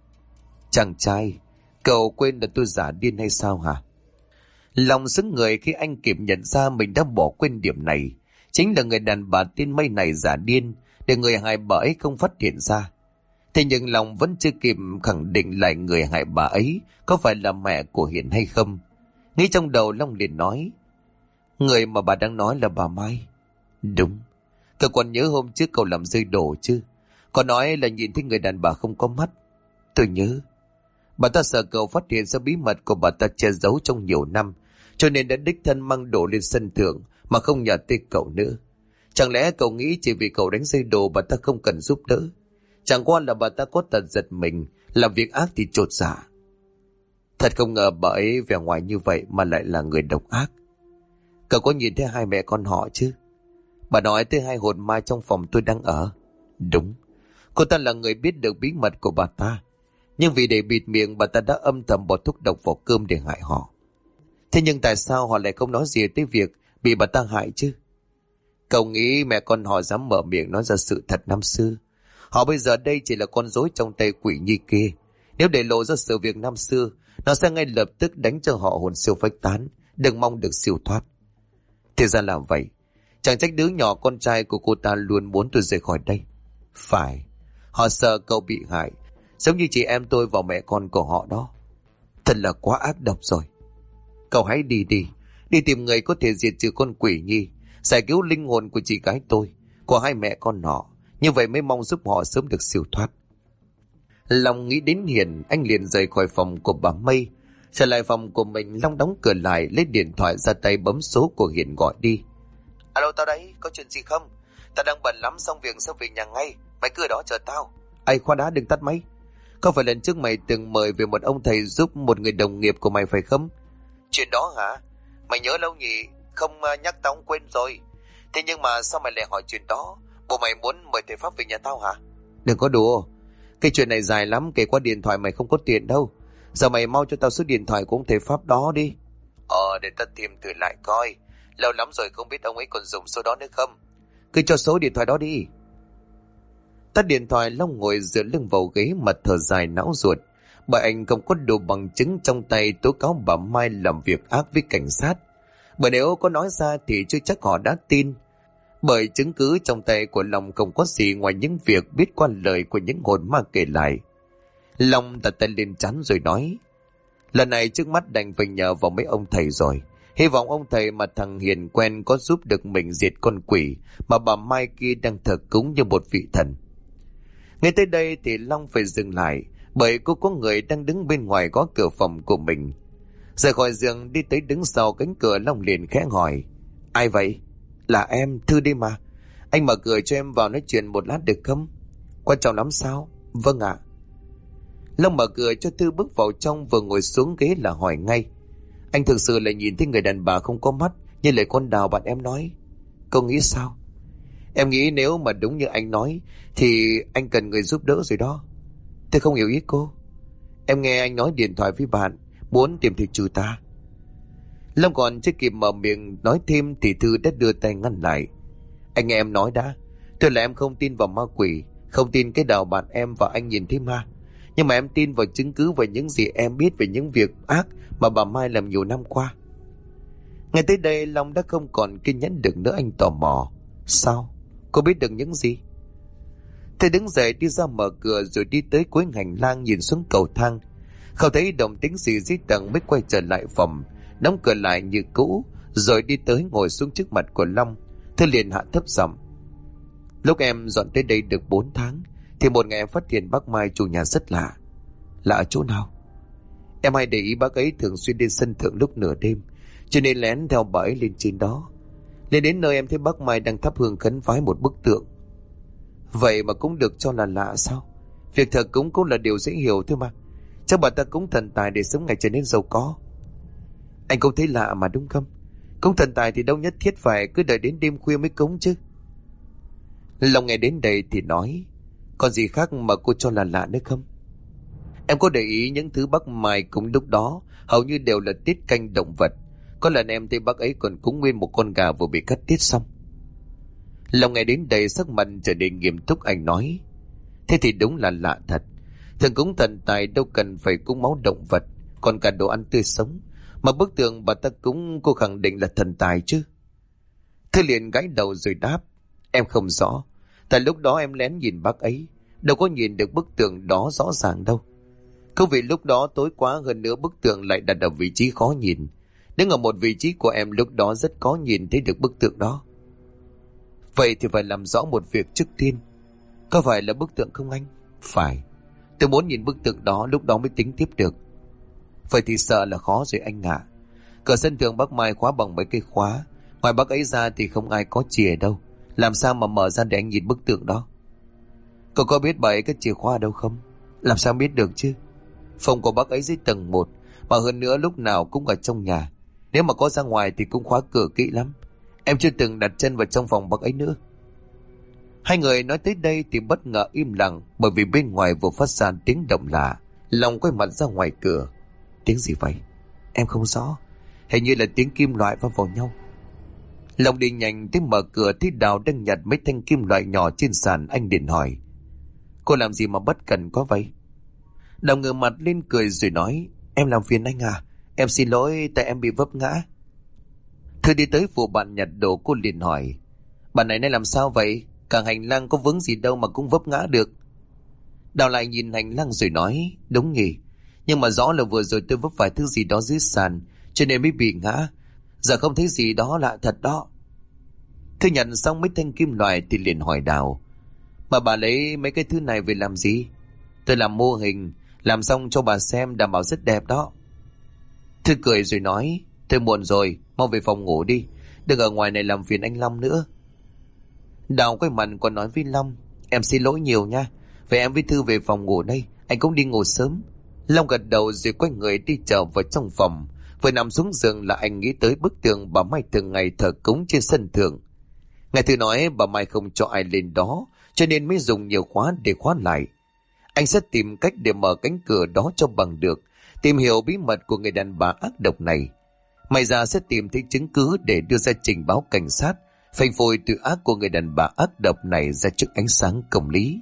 Chàng trai, cậu quên là tôi giả điên hay sao hả? Lòng sững người khi anh kịp nhận ra mình đã bỏ quên điểm này. Chính là người đàn bà tên Mây này giả điên để người hại bà ấy không phát hiện ra. Thế nhưng lòng vẫn chưa kịp khẳng định lại người hại bà ấy có phải là mẹ của Hiền hay không. Nghĩ trong đầu Long liền nói, người mà bà đang nói là bà Mai. Đúng. Cậu còn nhớ hôm trước cậu làm rơi đồ chứ? Có nói là nhìn thấy người đàn bà không có mắt. Tôi nhớ. Bà ta sợ cậu phát hiện ra bí mật của bà ta che giấu trong nhiều năm, cho nên đã đích thân mang đồ lên sân thượng mà không nhờ tới cậu nữa. Chẳng lẽ cậu nghĩ chỉ vì cậu đánh rơi đồ bà ta không cần giúp đỡ? Chẳng qua là bà ta có tật giật mình, làm việc ác thì chột dạ. Thật không ngờ bà ấy vẻ ngoài như vậy mà lại là người độc ác. Cậu có nhìn thấy hai mẹ con họ chứ? Bà nói tới hai hồn ma trong phòng tôi đang ở. Đúng, cô ta là người biết được bí mật của bà ta. Nhưng vì để bịt miệng bà ta đã âm thầm bỏ thuốc độc vào cơm để hại họ. Thế nhưng tại sao họ lại không nói gì tới việc bị bà ta hại chứ? Cậu nghĩ mẹ con họ dám mở miệng nói ra sự thật năm xưa? Họ bây giờ đây chỉ là con rối trong tay quỷ nhi kia. Nếu để lộ ra sự việc năm xưa, nó sẽ ngay lập tức đánh cho họ hồn siêu phách tán, đừng mong được siêu thoát. Thì ra là vậy. Chẳng trách đứa nhỏ con trai của cô ta luôn muốn tôi rời khỏi đây. Phải, họ sợ cậu bị hại, giống như chị em tôi và mẹ con của họ đó. Thật là quá ác độc rồi. Cậu hãy đi đi, đi tìm người có thể diệt trừ con quỷ nhi, giải cứu linh hồn của chị gái tôi, của hai mẹ con họ. Như vậy mới mong giúp họ sớm được siêu thoát. Long nghĩ đến Hiền, anh liền rời khỏi phòng của bà Mây. Trở lại phòng của mình, Long đóng cửa lại, lấy điện thoại ra tay bấm số của Hiền gọi đi. Alo, tao đấy, có chuyện gì không? Tao đang bận lắm, xong việc sắp về nhà ngay. Mày cứ ở đó chờ tao. Ai, khoan đã, đừng tắt máy. Có phải lần trước mày từng mời về một ông thầy giúp một người đồng nghiệp của mày phải không? Chuyện đó hả? Mày nhớ lâu nhỉ? Không nhắc tao cũng quên rồi. Thế nhưng mà sao mày lại hỏi chuyện đó? Bộ mày muốn mời thầy Pháp về nhà tao hả? Đừng có đùa. Cái chuyện này dài lắm, kể qua điện thoại mày không có tiền đâu. Giờ mày mau cho tao số điện thoại của ông thầy Pháp đó đi. Để tao tìm thử lại coi. Lâu lắm rồi không biết ông ấy còn dùng số đó nữa không. Cứ cho số điện thoại đó đi. Tắt điện thoại, Long ngồi dựa lưng vào ghế mà thở dài não ruột. Bởi anh không có đủ bằng chứng trong tay tố cáo bà Mai làm việc ác với cảnh sát. Bởi nếu có nói ra thì chưa chắc họ đã tin. Bởi chứng cứ trong tay của Long không có gì ngoài những việc biết qua lời của những hồn ma kể lại. Long đặt tay lên trán rồi nói, lần này trước mắt đành phải nhờ vào mấy ông thầy rồi. Hy vọng ông thầy mà thằng Hiền quen có giúp được mình diệt con quỷ mà bà Mai kia đang thờ cúng như một vị thần. Ngay tới đây thì Long phải dừng lại, bởi cô có người đang đứng bên ngoài gõ cửa phòng của mình. Rời khỏi giường đi tới đứng sau cánh cửa, Long liền khẽ hỏi, ai vậy? Là em, Thư đi mà. Anh mở cửa cho em vào nói chuyện một lát được không? Quan trọng lắm sao? Vâng ạ. Long mở cửa cho Thư bước vào trong, vừa ngồi xuống ghế là hỏi ngay, anh thực sự lại nhìn thấy người đàn bà không có mắt như lời con Đào bạn em nói? Cô nghĩ sao? Em nghĩ nếu mà đúng như anh nói thì anh cần người giúp đỡ rồi đó. Tôi không hiểu ý cô. Em nghe anh nói điện thoại với bạn muốn tìm thầy trừ tà. Long còn chưa kịp mở miệng nói thêm thì Thư đã đưa tay ngăn lại. Anh nghe em nói đã. Tôi là em không tin vào ma quỷ, không tin cái Đào bạn em và anh nhìn thấy ma. Nhưng mà em tin vào chứng cứ và những gì em biết về những việc ác mà bà Mai làm nhiều năm qua. Ngay tới đây Long đã không còn kiên nhẫn được nữa. Anh tò mò. Sao? Cô biết được những gì? Thầy đứng dậy đi ra mở cửa rồi đi tới cuối hành lang nhìn xuống cầu thang. Không thấy động tĩnh gì dưới tầng mới quay trở lại phòng, đóng cửa lại như cũ, rồi đi tới ngồi xuống trước mặt của Long. Thư liền hạ thấp giọng. Lúc em dọn tới đây được 4 tháng thì một ngày em phát hiện bác Mai chủ nhà rất lạ. Lạ ở chỗ nào? Em hay để ý bác ấy thường xuyên đi sân thượng lúc nửa đêm, cho nên lén theo bà ấy lên trên đó. Lên đến nơi em thấy bác Mai đang thắp hương khấn vái một bức tượng. Vậy mà cũng được cho là lạ sao? Việc thờ cúng cũng là điều dễ hiểu thôi mà. Chắc bà ta cúng thần tài để sớm ngày trở nên giàu có. Anh cũng thấy lạ mà đúng không? Cúng thần tài thì đâu nhất thiết phải cứ đợi đến đêm khuya mới cúng chứ. Long nghe đến đây thì nói. Còn gì khác mà cô cho là lạ nữa không? Em có để ý những thứ bác Mai cúng lúc đó hầu như đều là tiết canh động vật. Có lần em thấy bác ấy còn cúng nguyên một con gà vừa bị cắt tiết xong. Long nghe đến đây sắc mặt trở nên nghiêm túc. Anh nói. Thế thì đúng là lạ thật. Thường cúng thần tài đâu cần phải cúng máu động vật, còn cả đồ ăn tươi sống. Mà bức tượng bà ta cúng cô khẳng định là thần tài chứ? Thư liền gãi đầu rồi đáp. Em không rõ. Tại lúc đó em lén nhìn bác ấy, đâu có nhìn được bức tượng đó rõ ràng đâu. Không vì lúc đó tối quá, hơn nữa bức tượng lại đặt ở vị trí khó nhìn. Đứng ở một vị trí của em lúc đó rất khó nhìn thấy được bức tượng đó. Vậy thì phải làm rõ một việc trước tiên. Có phải là bức tượng không anh? Phải. Tôi muốn nhìn bức tượng đó, lúc đó mới tính tiếp được. Vậy thì sợ là khó rồi anh ạ. Cửa sân thượng bác Mai khóa bằng mấy cây khóa. Ngoài bác ấy ra thì không ai có chìa đâu. Làm sao mà mở ra để anh nhìn bức tượng đó? Cậu có biết bà ấy có chìa khóa ở đâu không? Làm sao biết được chứ? Phòng của bác ấy dưới tầng 1, mà hơn nữa lúc nào cũng ở trong nhà. Nếu mà có ra ngoài thì cũng khóa cửa kỹ lắm. Em chưa từng đặt chân vào trong phòng bác ấy nữa. Hai người nói tới đây thì bất ngờ im lặng, bởi vì bên ngoài vừa phát ra tiếng động lạ. Long quay mặt ra ngoài cửa. Tiếng gì vậy? Em không rõ. Hình như là tiếng kim loại va vào nhau. Long đi nhanh tới mở cửa thấy Đào đang nhặt mấy thanh kim loại nhỏ trên sàn. Anh liền hỏi. Cô làm gì mà bất cần quá vậy? Đào ngửa mặt lên cười rồi nói. Em làm phiền anh à. Em xin lỗi tại em bị vấp ngã. Thư đi tới phụ bạn nhặt đồ. Cô liền hỏi. Bạn này làm sao vậy? Cả hành lang có vướng gì đâu mà cũng vấp ngã được. Đào lại nhìn hành lang rồi nói. Đúng nhỉ. Nhưng mà rõ là vừa rồi tôi vấp phải thứ gì đó dưới sàn, cho nên mới bị ngã. Giờ không thấy gì đó lạ thật đó. Thư nhận xong mấy thanh kim loại thì liền hỏi Đào. Mà bà lấy mấy cái thứ này về làm gì? Tôi làm mô hình, làm xong cho bà xem, đảm bảo rất đẹp đó. Thư cười rồi nói. Thôi muộn rồi, mau về phòng ngủ đi. Đừng ở ngoài này làm phiền anh Long nữa. Đào quay mặt còn nói với Long. Em xin lỗi nhiều nha. Vậy em với Thư về phòng ngủ đây. Anh cũng đi ngủ sớm. Long gật đầu rồi quay người đi trở vào trong phòng. Vừa nằm xuống giường là anh nghĩ tới bức tường bà Mai thường ngày thờ cúng trên sân thượng. Ngài Thư nói bà Mai không cho ai lên đó, cho nên mới dùng nhiều khóa để khóa lại. Anh sẽ tìm cách để mở cánh cửa đó cho bằng được, tìm hiểu bí mật của người đàn bà ác độc này. May ra sẽ tìm thấy chứng cứ để đưa ra trình báo cảnh sát, phanh phui tội ác của người đàn bà ác độc này ra trước ánh sáng công lý.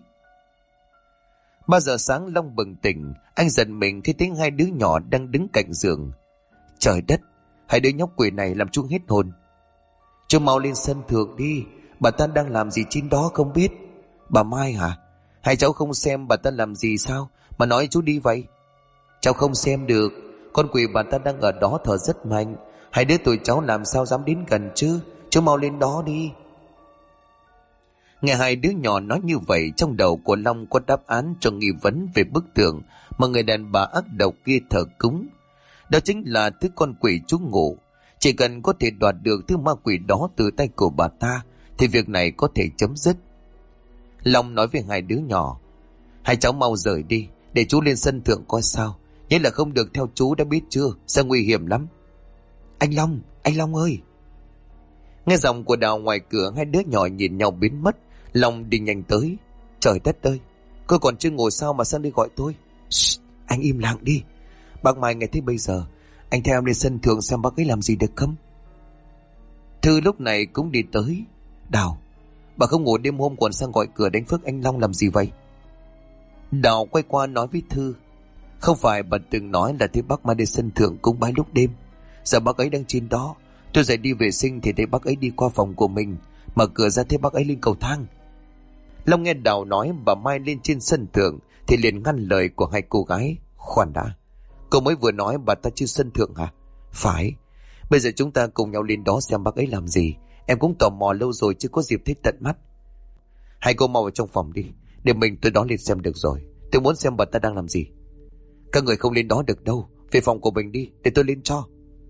3 giờ sáng Long bừng tỉnh, anh giật mình khi thấy hai đứa nhỏ đang đứng cạnh giường. Trời đất, hai đứa nhóc quỷ này làm chú hết hồn. Chú mau lên sân thượng đi, bà ta đang làm gì trên đó không biết. Bà Mai hả? Hai cháu không xem bà ta làm gì sao mà nói chú đi vậy? Cháu không xem được, con quỷ bà ta đang ở đó thở rất mạnh. Hai đứa tụi cháu làm sao dám đến gần chứ. Chú mau lên đó đi. Nghe hai đứa nhỏ nói như vậy, trong đầu của Long có đáp án cho nghi vấn về bức tượng mà người đàn bà ác độc kia thờ cúng. Đó chính là thứ con quỷ trú ngụ. Chỉ cần có thể đoạt được thứ ma quỷ đó từ tay của bà ta thì việc này có thể chấm dứt. Long nói với hai đứa nhỏ. Hai cháu mau rời đi, để chú lên sân thượng coi sao. Nhớ là không được theo chú, đã biết chưa? Sẽ nguy hiểm lắm. Anh Long ơi. Nghe giọng của Đào ngoài cửa, hai đứa nhỏ nhìn nhau biến mất. Long đi nhanh tới. Trời đất ơi, cô còn chưa ngồi sao mà sang đây gọi tôi? Shh, anh im lặng đi. Bác Mai nghe thấy bây giờ Anh theo em lên sân thượng xem bác ấy làm gì được không? Thư lúc này cũng đi tới. Đào, bà không ngủ đêm hôm còn sang gọi cửa đánh Phước anh Long làm gì vậy? Đào quay qua nói với Thư. Không phải bà từng nói là thấy bác mang đến sân thượng cúng bái lúc đêm. Giờ bác ấy đang trên đó. Tôi dậy đi vệ sinh thì thấy bác ấy đi qua phòng của mình, mở cửa ra thấy bác ấy lên cầu thang. Long nghe Đào nói bà Mai lên trên sân thượng thì liền ngăn lời của hai cô gái. Khoan đã, cô mới vừa nói bà ta trên sân thượng hả? Phải. Bây giờ chúng ta cùng nhau lên đó xem bác ấy làm gì. Em cũng tò mò lâu rồi chứ có dịp thấy tận mắt. Hai cô mau vào trong phòng đi, để mình tôi đón lên xem được rồi. Tôi muốn xem bà ta đang làm gì. Các người không lên đó được đâu, về phòng của mình đi, để tôi lên cho.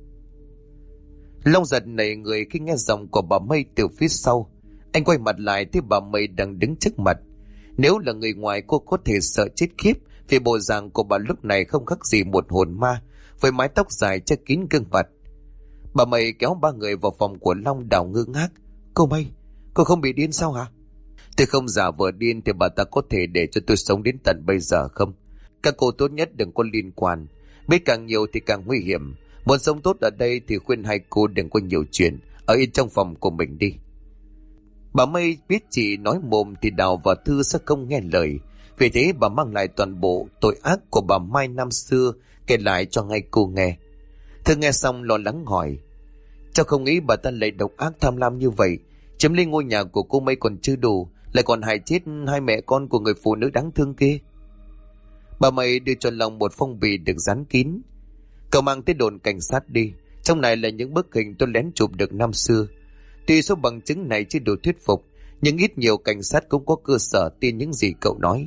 Long giật nảy người khi nghe giọng của bà Mây từ phía sau. Anh quay mặt lại thấy bà Mây đang đứng trước mặt. Nếu là người ngoài cô có thể sợ chết khiếp, vì bộ dạng của bà lúc này không khác gì một hồn ma, với mái tóc dài che kín gương mặt. Bà Mây kéo ba người vào phòng của Long. Đào ngơ ngác. Cô Mây, cô không bị điên sao hả? Tôi không giả vờ điên thì bà ta có thể để cho tôi sống đến tận bây giờ không? Các cô tốt nhất đừng có liên quan, biết càng nhiều thì càng nguy hiểm. Muốn sống tốt ở đây thì khuyên hai cô đừng có nhiều chuyện, ở yên trong phòng của mình đi. Bà Mây biết chị nói mồm thì Đào và Thư sẽ không nghe lời. Vì thế bà mang lại toàn bộ tội ác của bà Mai năm xưa kể lại cho hai cô nghe. Thư nghe xong lo lắng hỏi. Cháu không nghĩ bà ta lại độc ác tham lam như vậy, chiếm lấy ngôi nhà của cô Mây còn chưa đủ, lại còn hại chết hai mẹ con của người phụ nữ đáng thương kia. Bà Mây đưa cho Long một phong bì được dán kín. Cậu mang tới đồn cảnh sát đi, trong này là những bức hình tôi lén chụp được năm xưa. Tuy số bằng chứng này chưa đủ thuyết phục, nhưng ít nhiều cảnh sát cũng có cơ sở tin những gì cậu nói.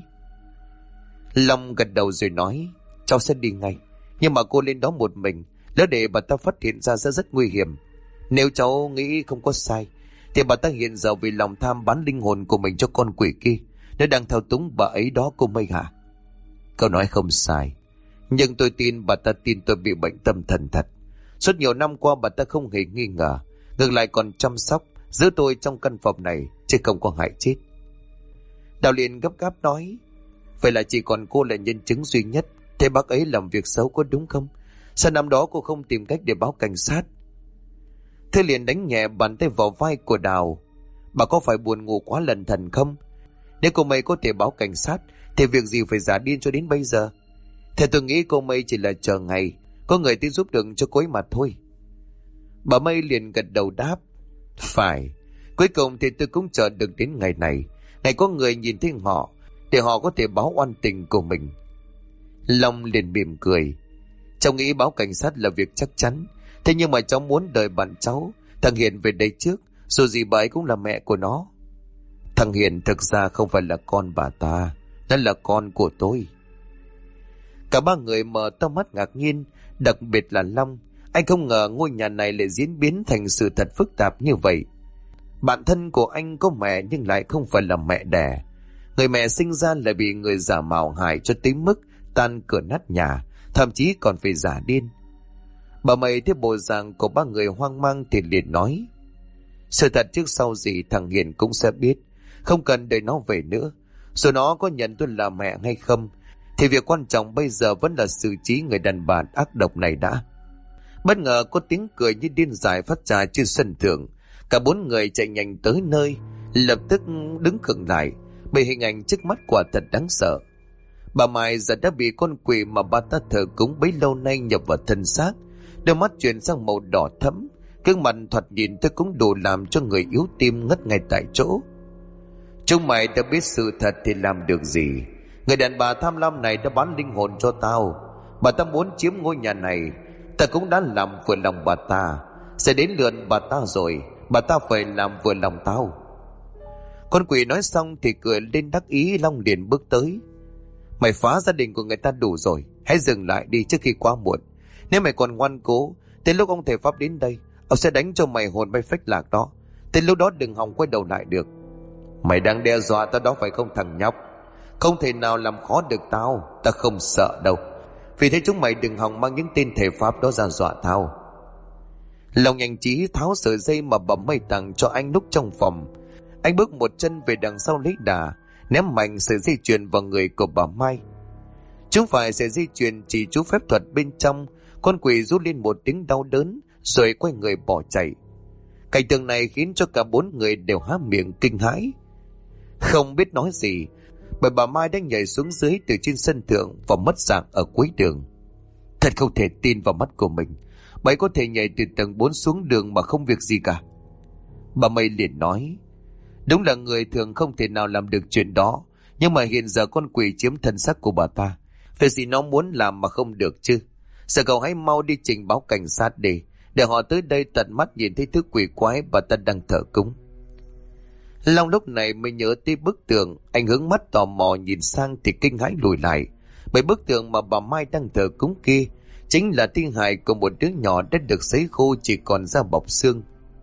Long gật đầu rồi nói. Cháu sẽ đi ngay, nhưng mà cô lên đó một mình, lỡ để bà ta phát hiện ra sẽ rất nguy hiểm. Nếu cháu nghĩ không có sai, thì bà ta hiện giờ vì lòng tham bán linh hồn của mình cho con quỷ kia, nó đang thao túng bà ấy đó cô Mây hả? Cậu nói không sai, nhưng tôi tin bà ta tin tôi bị bệnh tâm thần thật. Suốt nhiều năm qua bà ta không hề nghi ngờ, ngược lại còn chăm sóc giữ tôi trong căn phòng này, chứ không có hại chết. Đào liền gấp gáp nói. Vậy là chỉ còn cô là nhân chứng duy nhất thế bác ấy làm việc xấu có đúng không? Sao năm đó cô không tìm cách để báo cảnh sát? Thế liền đánh nhẹ bàn tay vào vai của Đào. Bà có phải buồn ngủ quá lần thần không? Nếu cô Mây có thể báo cảnh sát thì việc gì phải giả điên cho đến bây giờ? Theo tôi nghĩ cô Mây chỉ là chờ ngày có người tới giúp đừng cho cô ấy mà thôi. Bà Mây liền gật đầu đáp. Phải, cuối cùng thì tôi cũng chờ được đến ngày này, ngày có người nhìn thấy họ để họ có thể báo oan tình của mình. Long liền mỉm cười. Cháu nghĩ báo cảnh sát là việc chắc chắn, thế nhưng mà cháu muốn đợi bạn cháu thằng Hiền về đây trước, dù gì bà ấy cũng là mẹ của nó. Thằng Hiền thực ra không phải là con bà ta, nó là con của tôi. Cả ba người mở to mắt ngạc nhiên, đặc biệt là Long. Anh không ngờ ngôi nhà này lại diễn biến thành sự thật phức tạp như vậy. Bạn thân của anh có mẹ nhưng lại không phải là mẹ đẻ. Người mẹ sinh ra lại bị người giả mạo hại cho tới mức tan cửa nát nhà, thậm chí còn phải giả điên. Bà Mây thấy bộ dạng của ba người hoang mang thì liền nói. Sự thật trước sau gì thằng Hiền cũng sẽ biết, không cần đợi nó về nữa. Dù nó có nhận tôi là mẹ hay không, thì việc quan trọng bây giờ vẫn là xử trí người đàn bà ác độc này đã. Bất ngờ có tiếng cười như điên dại phát ra trên sân thượng. Cả bốn người chạy nhanh tới nơi, lập tức đứng khựng lại, bởi hình ảnh trước mắt quả thật đáng sợ. Bà Mai giờ đã bị con quỷ mà bà ta thờ cúng bấy lâu nay nhập vào thân xác, đôi mắt chuyển sang màu đỏ thẫm, gương mặt thoạt nhìn tôi cũng đủ làm cho người yếu tim ngất ngay tại chỗ. Chúng mày đã biết sự thật thì làm được gì? Người đàn bà tham lam này đã bán linh hồn cho tao. Bà ta muốn chiếm ngôi nhà này, ta cũng đã làm vừa lòng bà ta. Sẽ đến lượt bà ta rồi, bà ta phải làm vừa lòng tao. Con quỷ nói xong thì cười lên đắc ý. Long liền bước tới. Mày phá gia đình của người ta đủ rồi, hãy dừng lại đi trước khi quá muộn. Nếu mày còn ngoan cố, tới lúc ông thầy Pháp đến đây, ông sẽ đánh cho mày hồn bay phách lạc đó. Tới lúc đó đừng hòng quay đầu lại được. Mày đang đe dọa tao đó phải không thằng nhóc? Không thể nào làm khó được tao, tao không sợ đâu. Vì thế chúng mày đừng hòng mang những tên thầy Pháp đó ra dọa tao. Long nhanh trí tháo sợi dây mà bà Mây tặng cho anh lúc trong phòng. Anh bước một chân về đằng sau lấy đà, ném mạnh sợi dây chuyền vào người của bà Mai. Chúng phải sợi dây chuyền chỉ chú phép thuật bên trong Con quỷ rú lên một tiếng đau đớn rồi quay người bỏ chạy. Cảnh tượng này khiến cho cả 4 người đều há miệng kinh hãi, không biết nói gì, bởi bà Mai đã nhảy xuống dưới từ trên sân thượng và mất dạng ở cuối đường. Thật không thể tin vào mắt của mình, bà ấy có thể nhảy từ tầng 4 xuống đường mà không việc gì cả. Bà Mây liền nói, đúng là người thường không thể nào làm được chuyện đó, nhưng mà hiện giờ con quỷ chiếm thân xác của bà ta, việc gì nó muốn làm mà không được chứ. Giờ cậu hãy mau đi trình báo cảnh sát đi, để họ tới đây tận mắt nhìn thấy thứ quỷ quái bà ta đang thờ cúng. Long lúc này mới nhớ tới bức tượng, anh hướng mắt tò mò nhìn sang thì kinh hãi lùi lại, bởi bức tượng mà bà Mai đang thờ cúng kia chính là thi hài của một đứa nhỏ đã được sấy khô chỉ còn da bọc xương.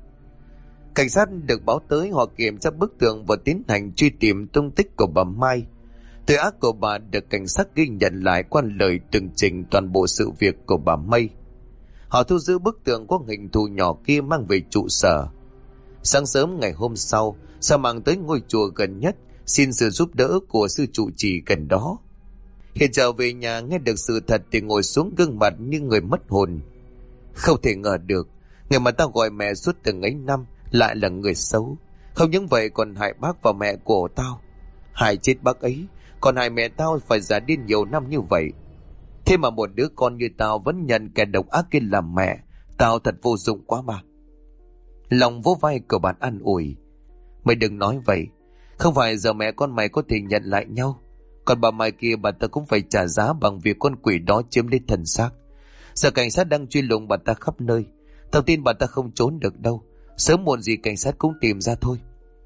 Cảnh sát được báo tới, họ kiểm tra bức tượng và tiến hành truy tìm tung tích của bà Mai. Tội ác của bà được cảnh sát ghi nhận lại qua lời tường trình toàn bộ sự việc của bà Mây. Họ thu giữ bức tượng có hình thù nhỏ kia mang về trụ sở. Sáng sớm ngày hôm sau, Sa mang tới ngôi chùa gần nhất xin sự giúp đỡ của sư trụ trì gần đó. Hiện trở về nhà nghe được sự thật thì ngồi xuống gương mặt như người mất hồn. Không thể ngờ được, người mà tao gọi mẹ suốt từng ấy năm lại là người xấu. Không những vậy còn hại bác và mẹ của tao. Hại chết bác ấy, còn hại mẹ tao phải già đi nhiều năm như vậy. Thế mà một đứa con như tao vẫn nhận kẻ độc ác kia làm mẹ. Tao thật vô dụng quá mà. Lòng vỗ vai của bạn an ủi, mày đừng nói vậy, không phải giờ mẹ con mày có thể nhận lại nhau. Còn bà Mai kia, bà ta cũng phải trả giá bằng việc con quỷ đó chiếm lấy thần xác. Giờ cảnh sát đang truy lùng bà ta khắp nơi, tao tin bà ta không trốn được đâu. Sớm muộn gì cảnh sát cũng tìm ra thôi.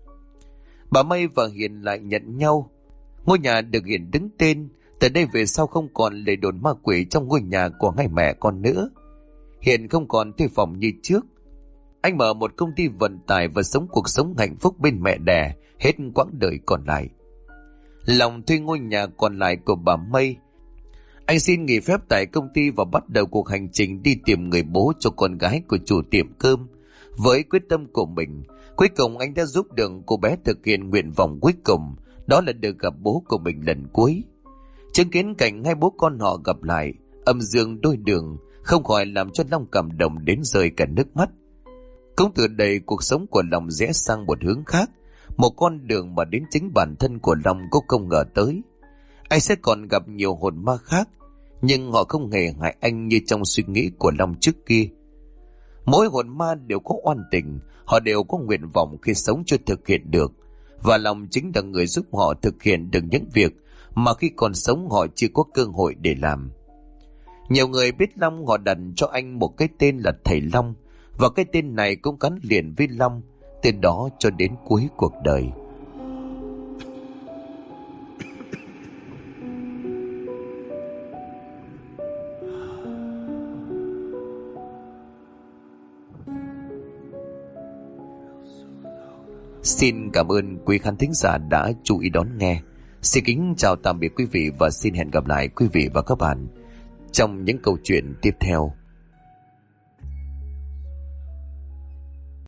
Bà Mây và Hiền lại nhận nhau. Ngôi nhà được Hiền đứng tên, từ đây về sau không còn lời đồn ma quỷ trong ngôi nhà của hai mẹ con nữa. Hiền không còn thuê phòng như trước, anh mở một công ty vận tải và sống cuộc sống hạnh phúc bên mẹ đẻ hết quãng đời còn lại. Lòng thuê ngôi nhà còn lại của bà Mây, anh xin nghỉ phép tại công ty và bắt đầu cuộc hành trình đi tìm người bố cho con gái của chủ tiệm cơm. Với quyết tâm của mình, cuối cùng anh đã giúp được cô bé thực hiện nguyện vọng cuối cùng, đó là được gặp bố của mình lần cuối. Chứng kiến cảnh hai bố con họ gặp lại, âm dương đôi đường, không khỏi làm cho Long cảm động đến rơi cả nước mắt. Cũng từ đây cuộc sống của Long rẽ sang một hướng khác, một con đường mà đến chính bản thân của Long cũng không ngờ tới. Anh sẽ còn gặp nhiều hồn ma khác, nhưng họ không hề hại anh như trong suy nghĩ của Long trước kia. Mỗi hồn ma đều có oan tình, họ đều có nguyện vọng khi sống chưa thực hiện được, và Long chính là người giúp họ thực hiện được những việc mà khi còn sống họ chưa có cơ hội để làm. Nhiều người biết Long, họ đặt cho anh một cái tên là Thầy Long, và cái tên này cũng gắn liền với Long từ đó cho đến cuối cuộc đời. Xin cảm ơn quý khán thính giả đã chú ý đón nghe. Xin kính chào tạm biệt quý vị và xin hẹn gặp lại quý vị và các bạn trong những câu chuyện tiếp theo.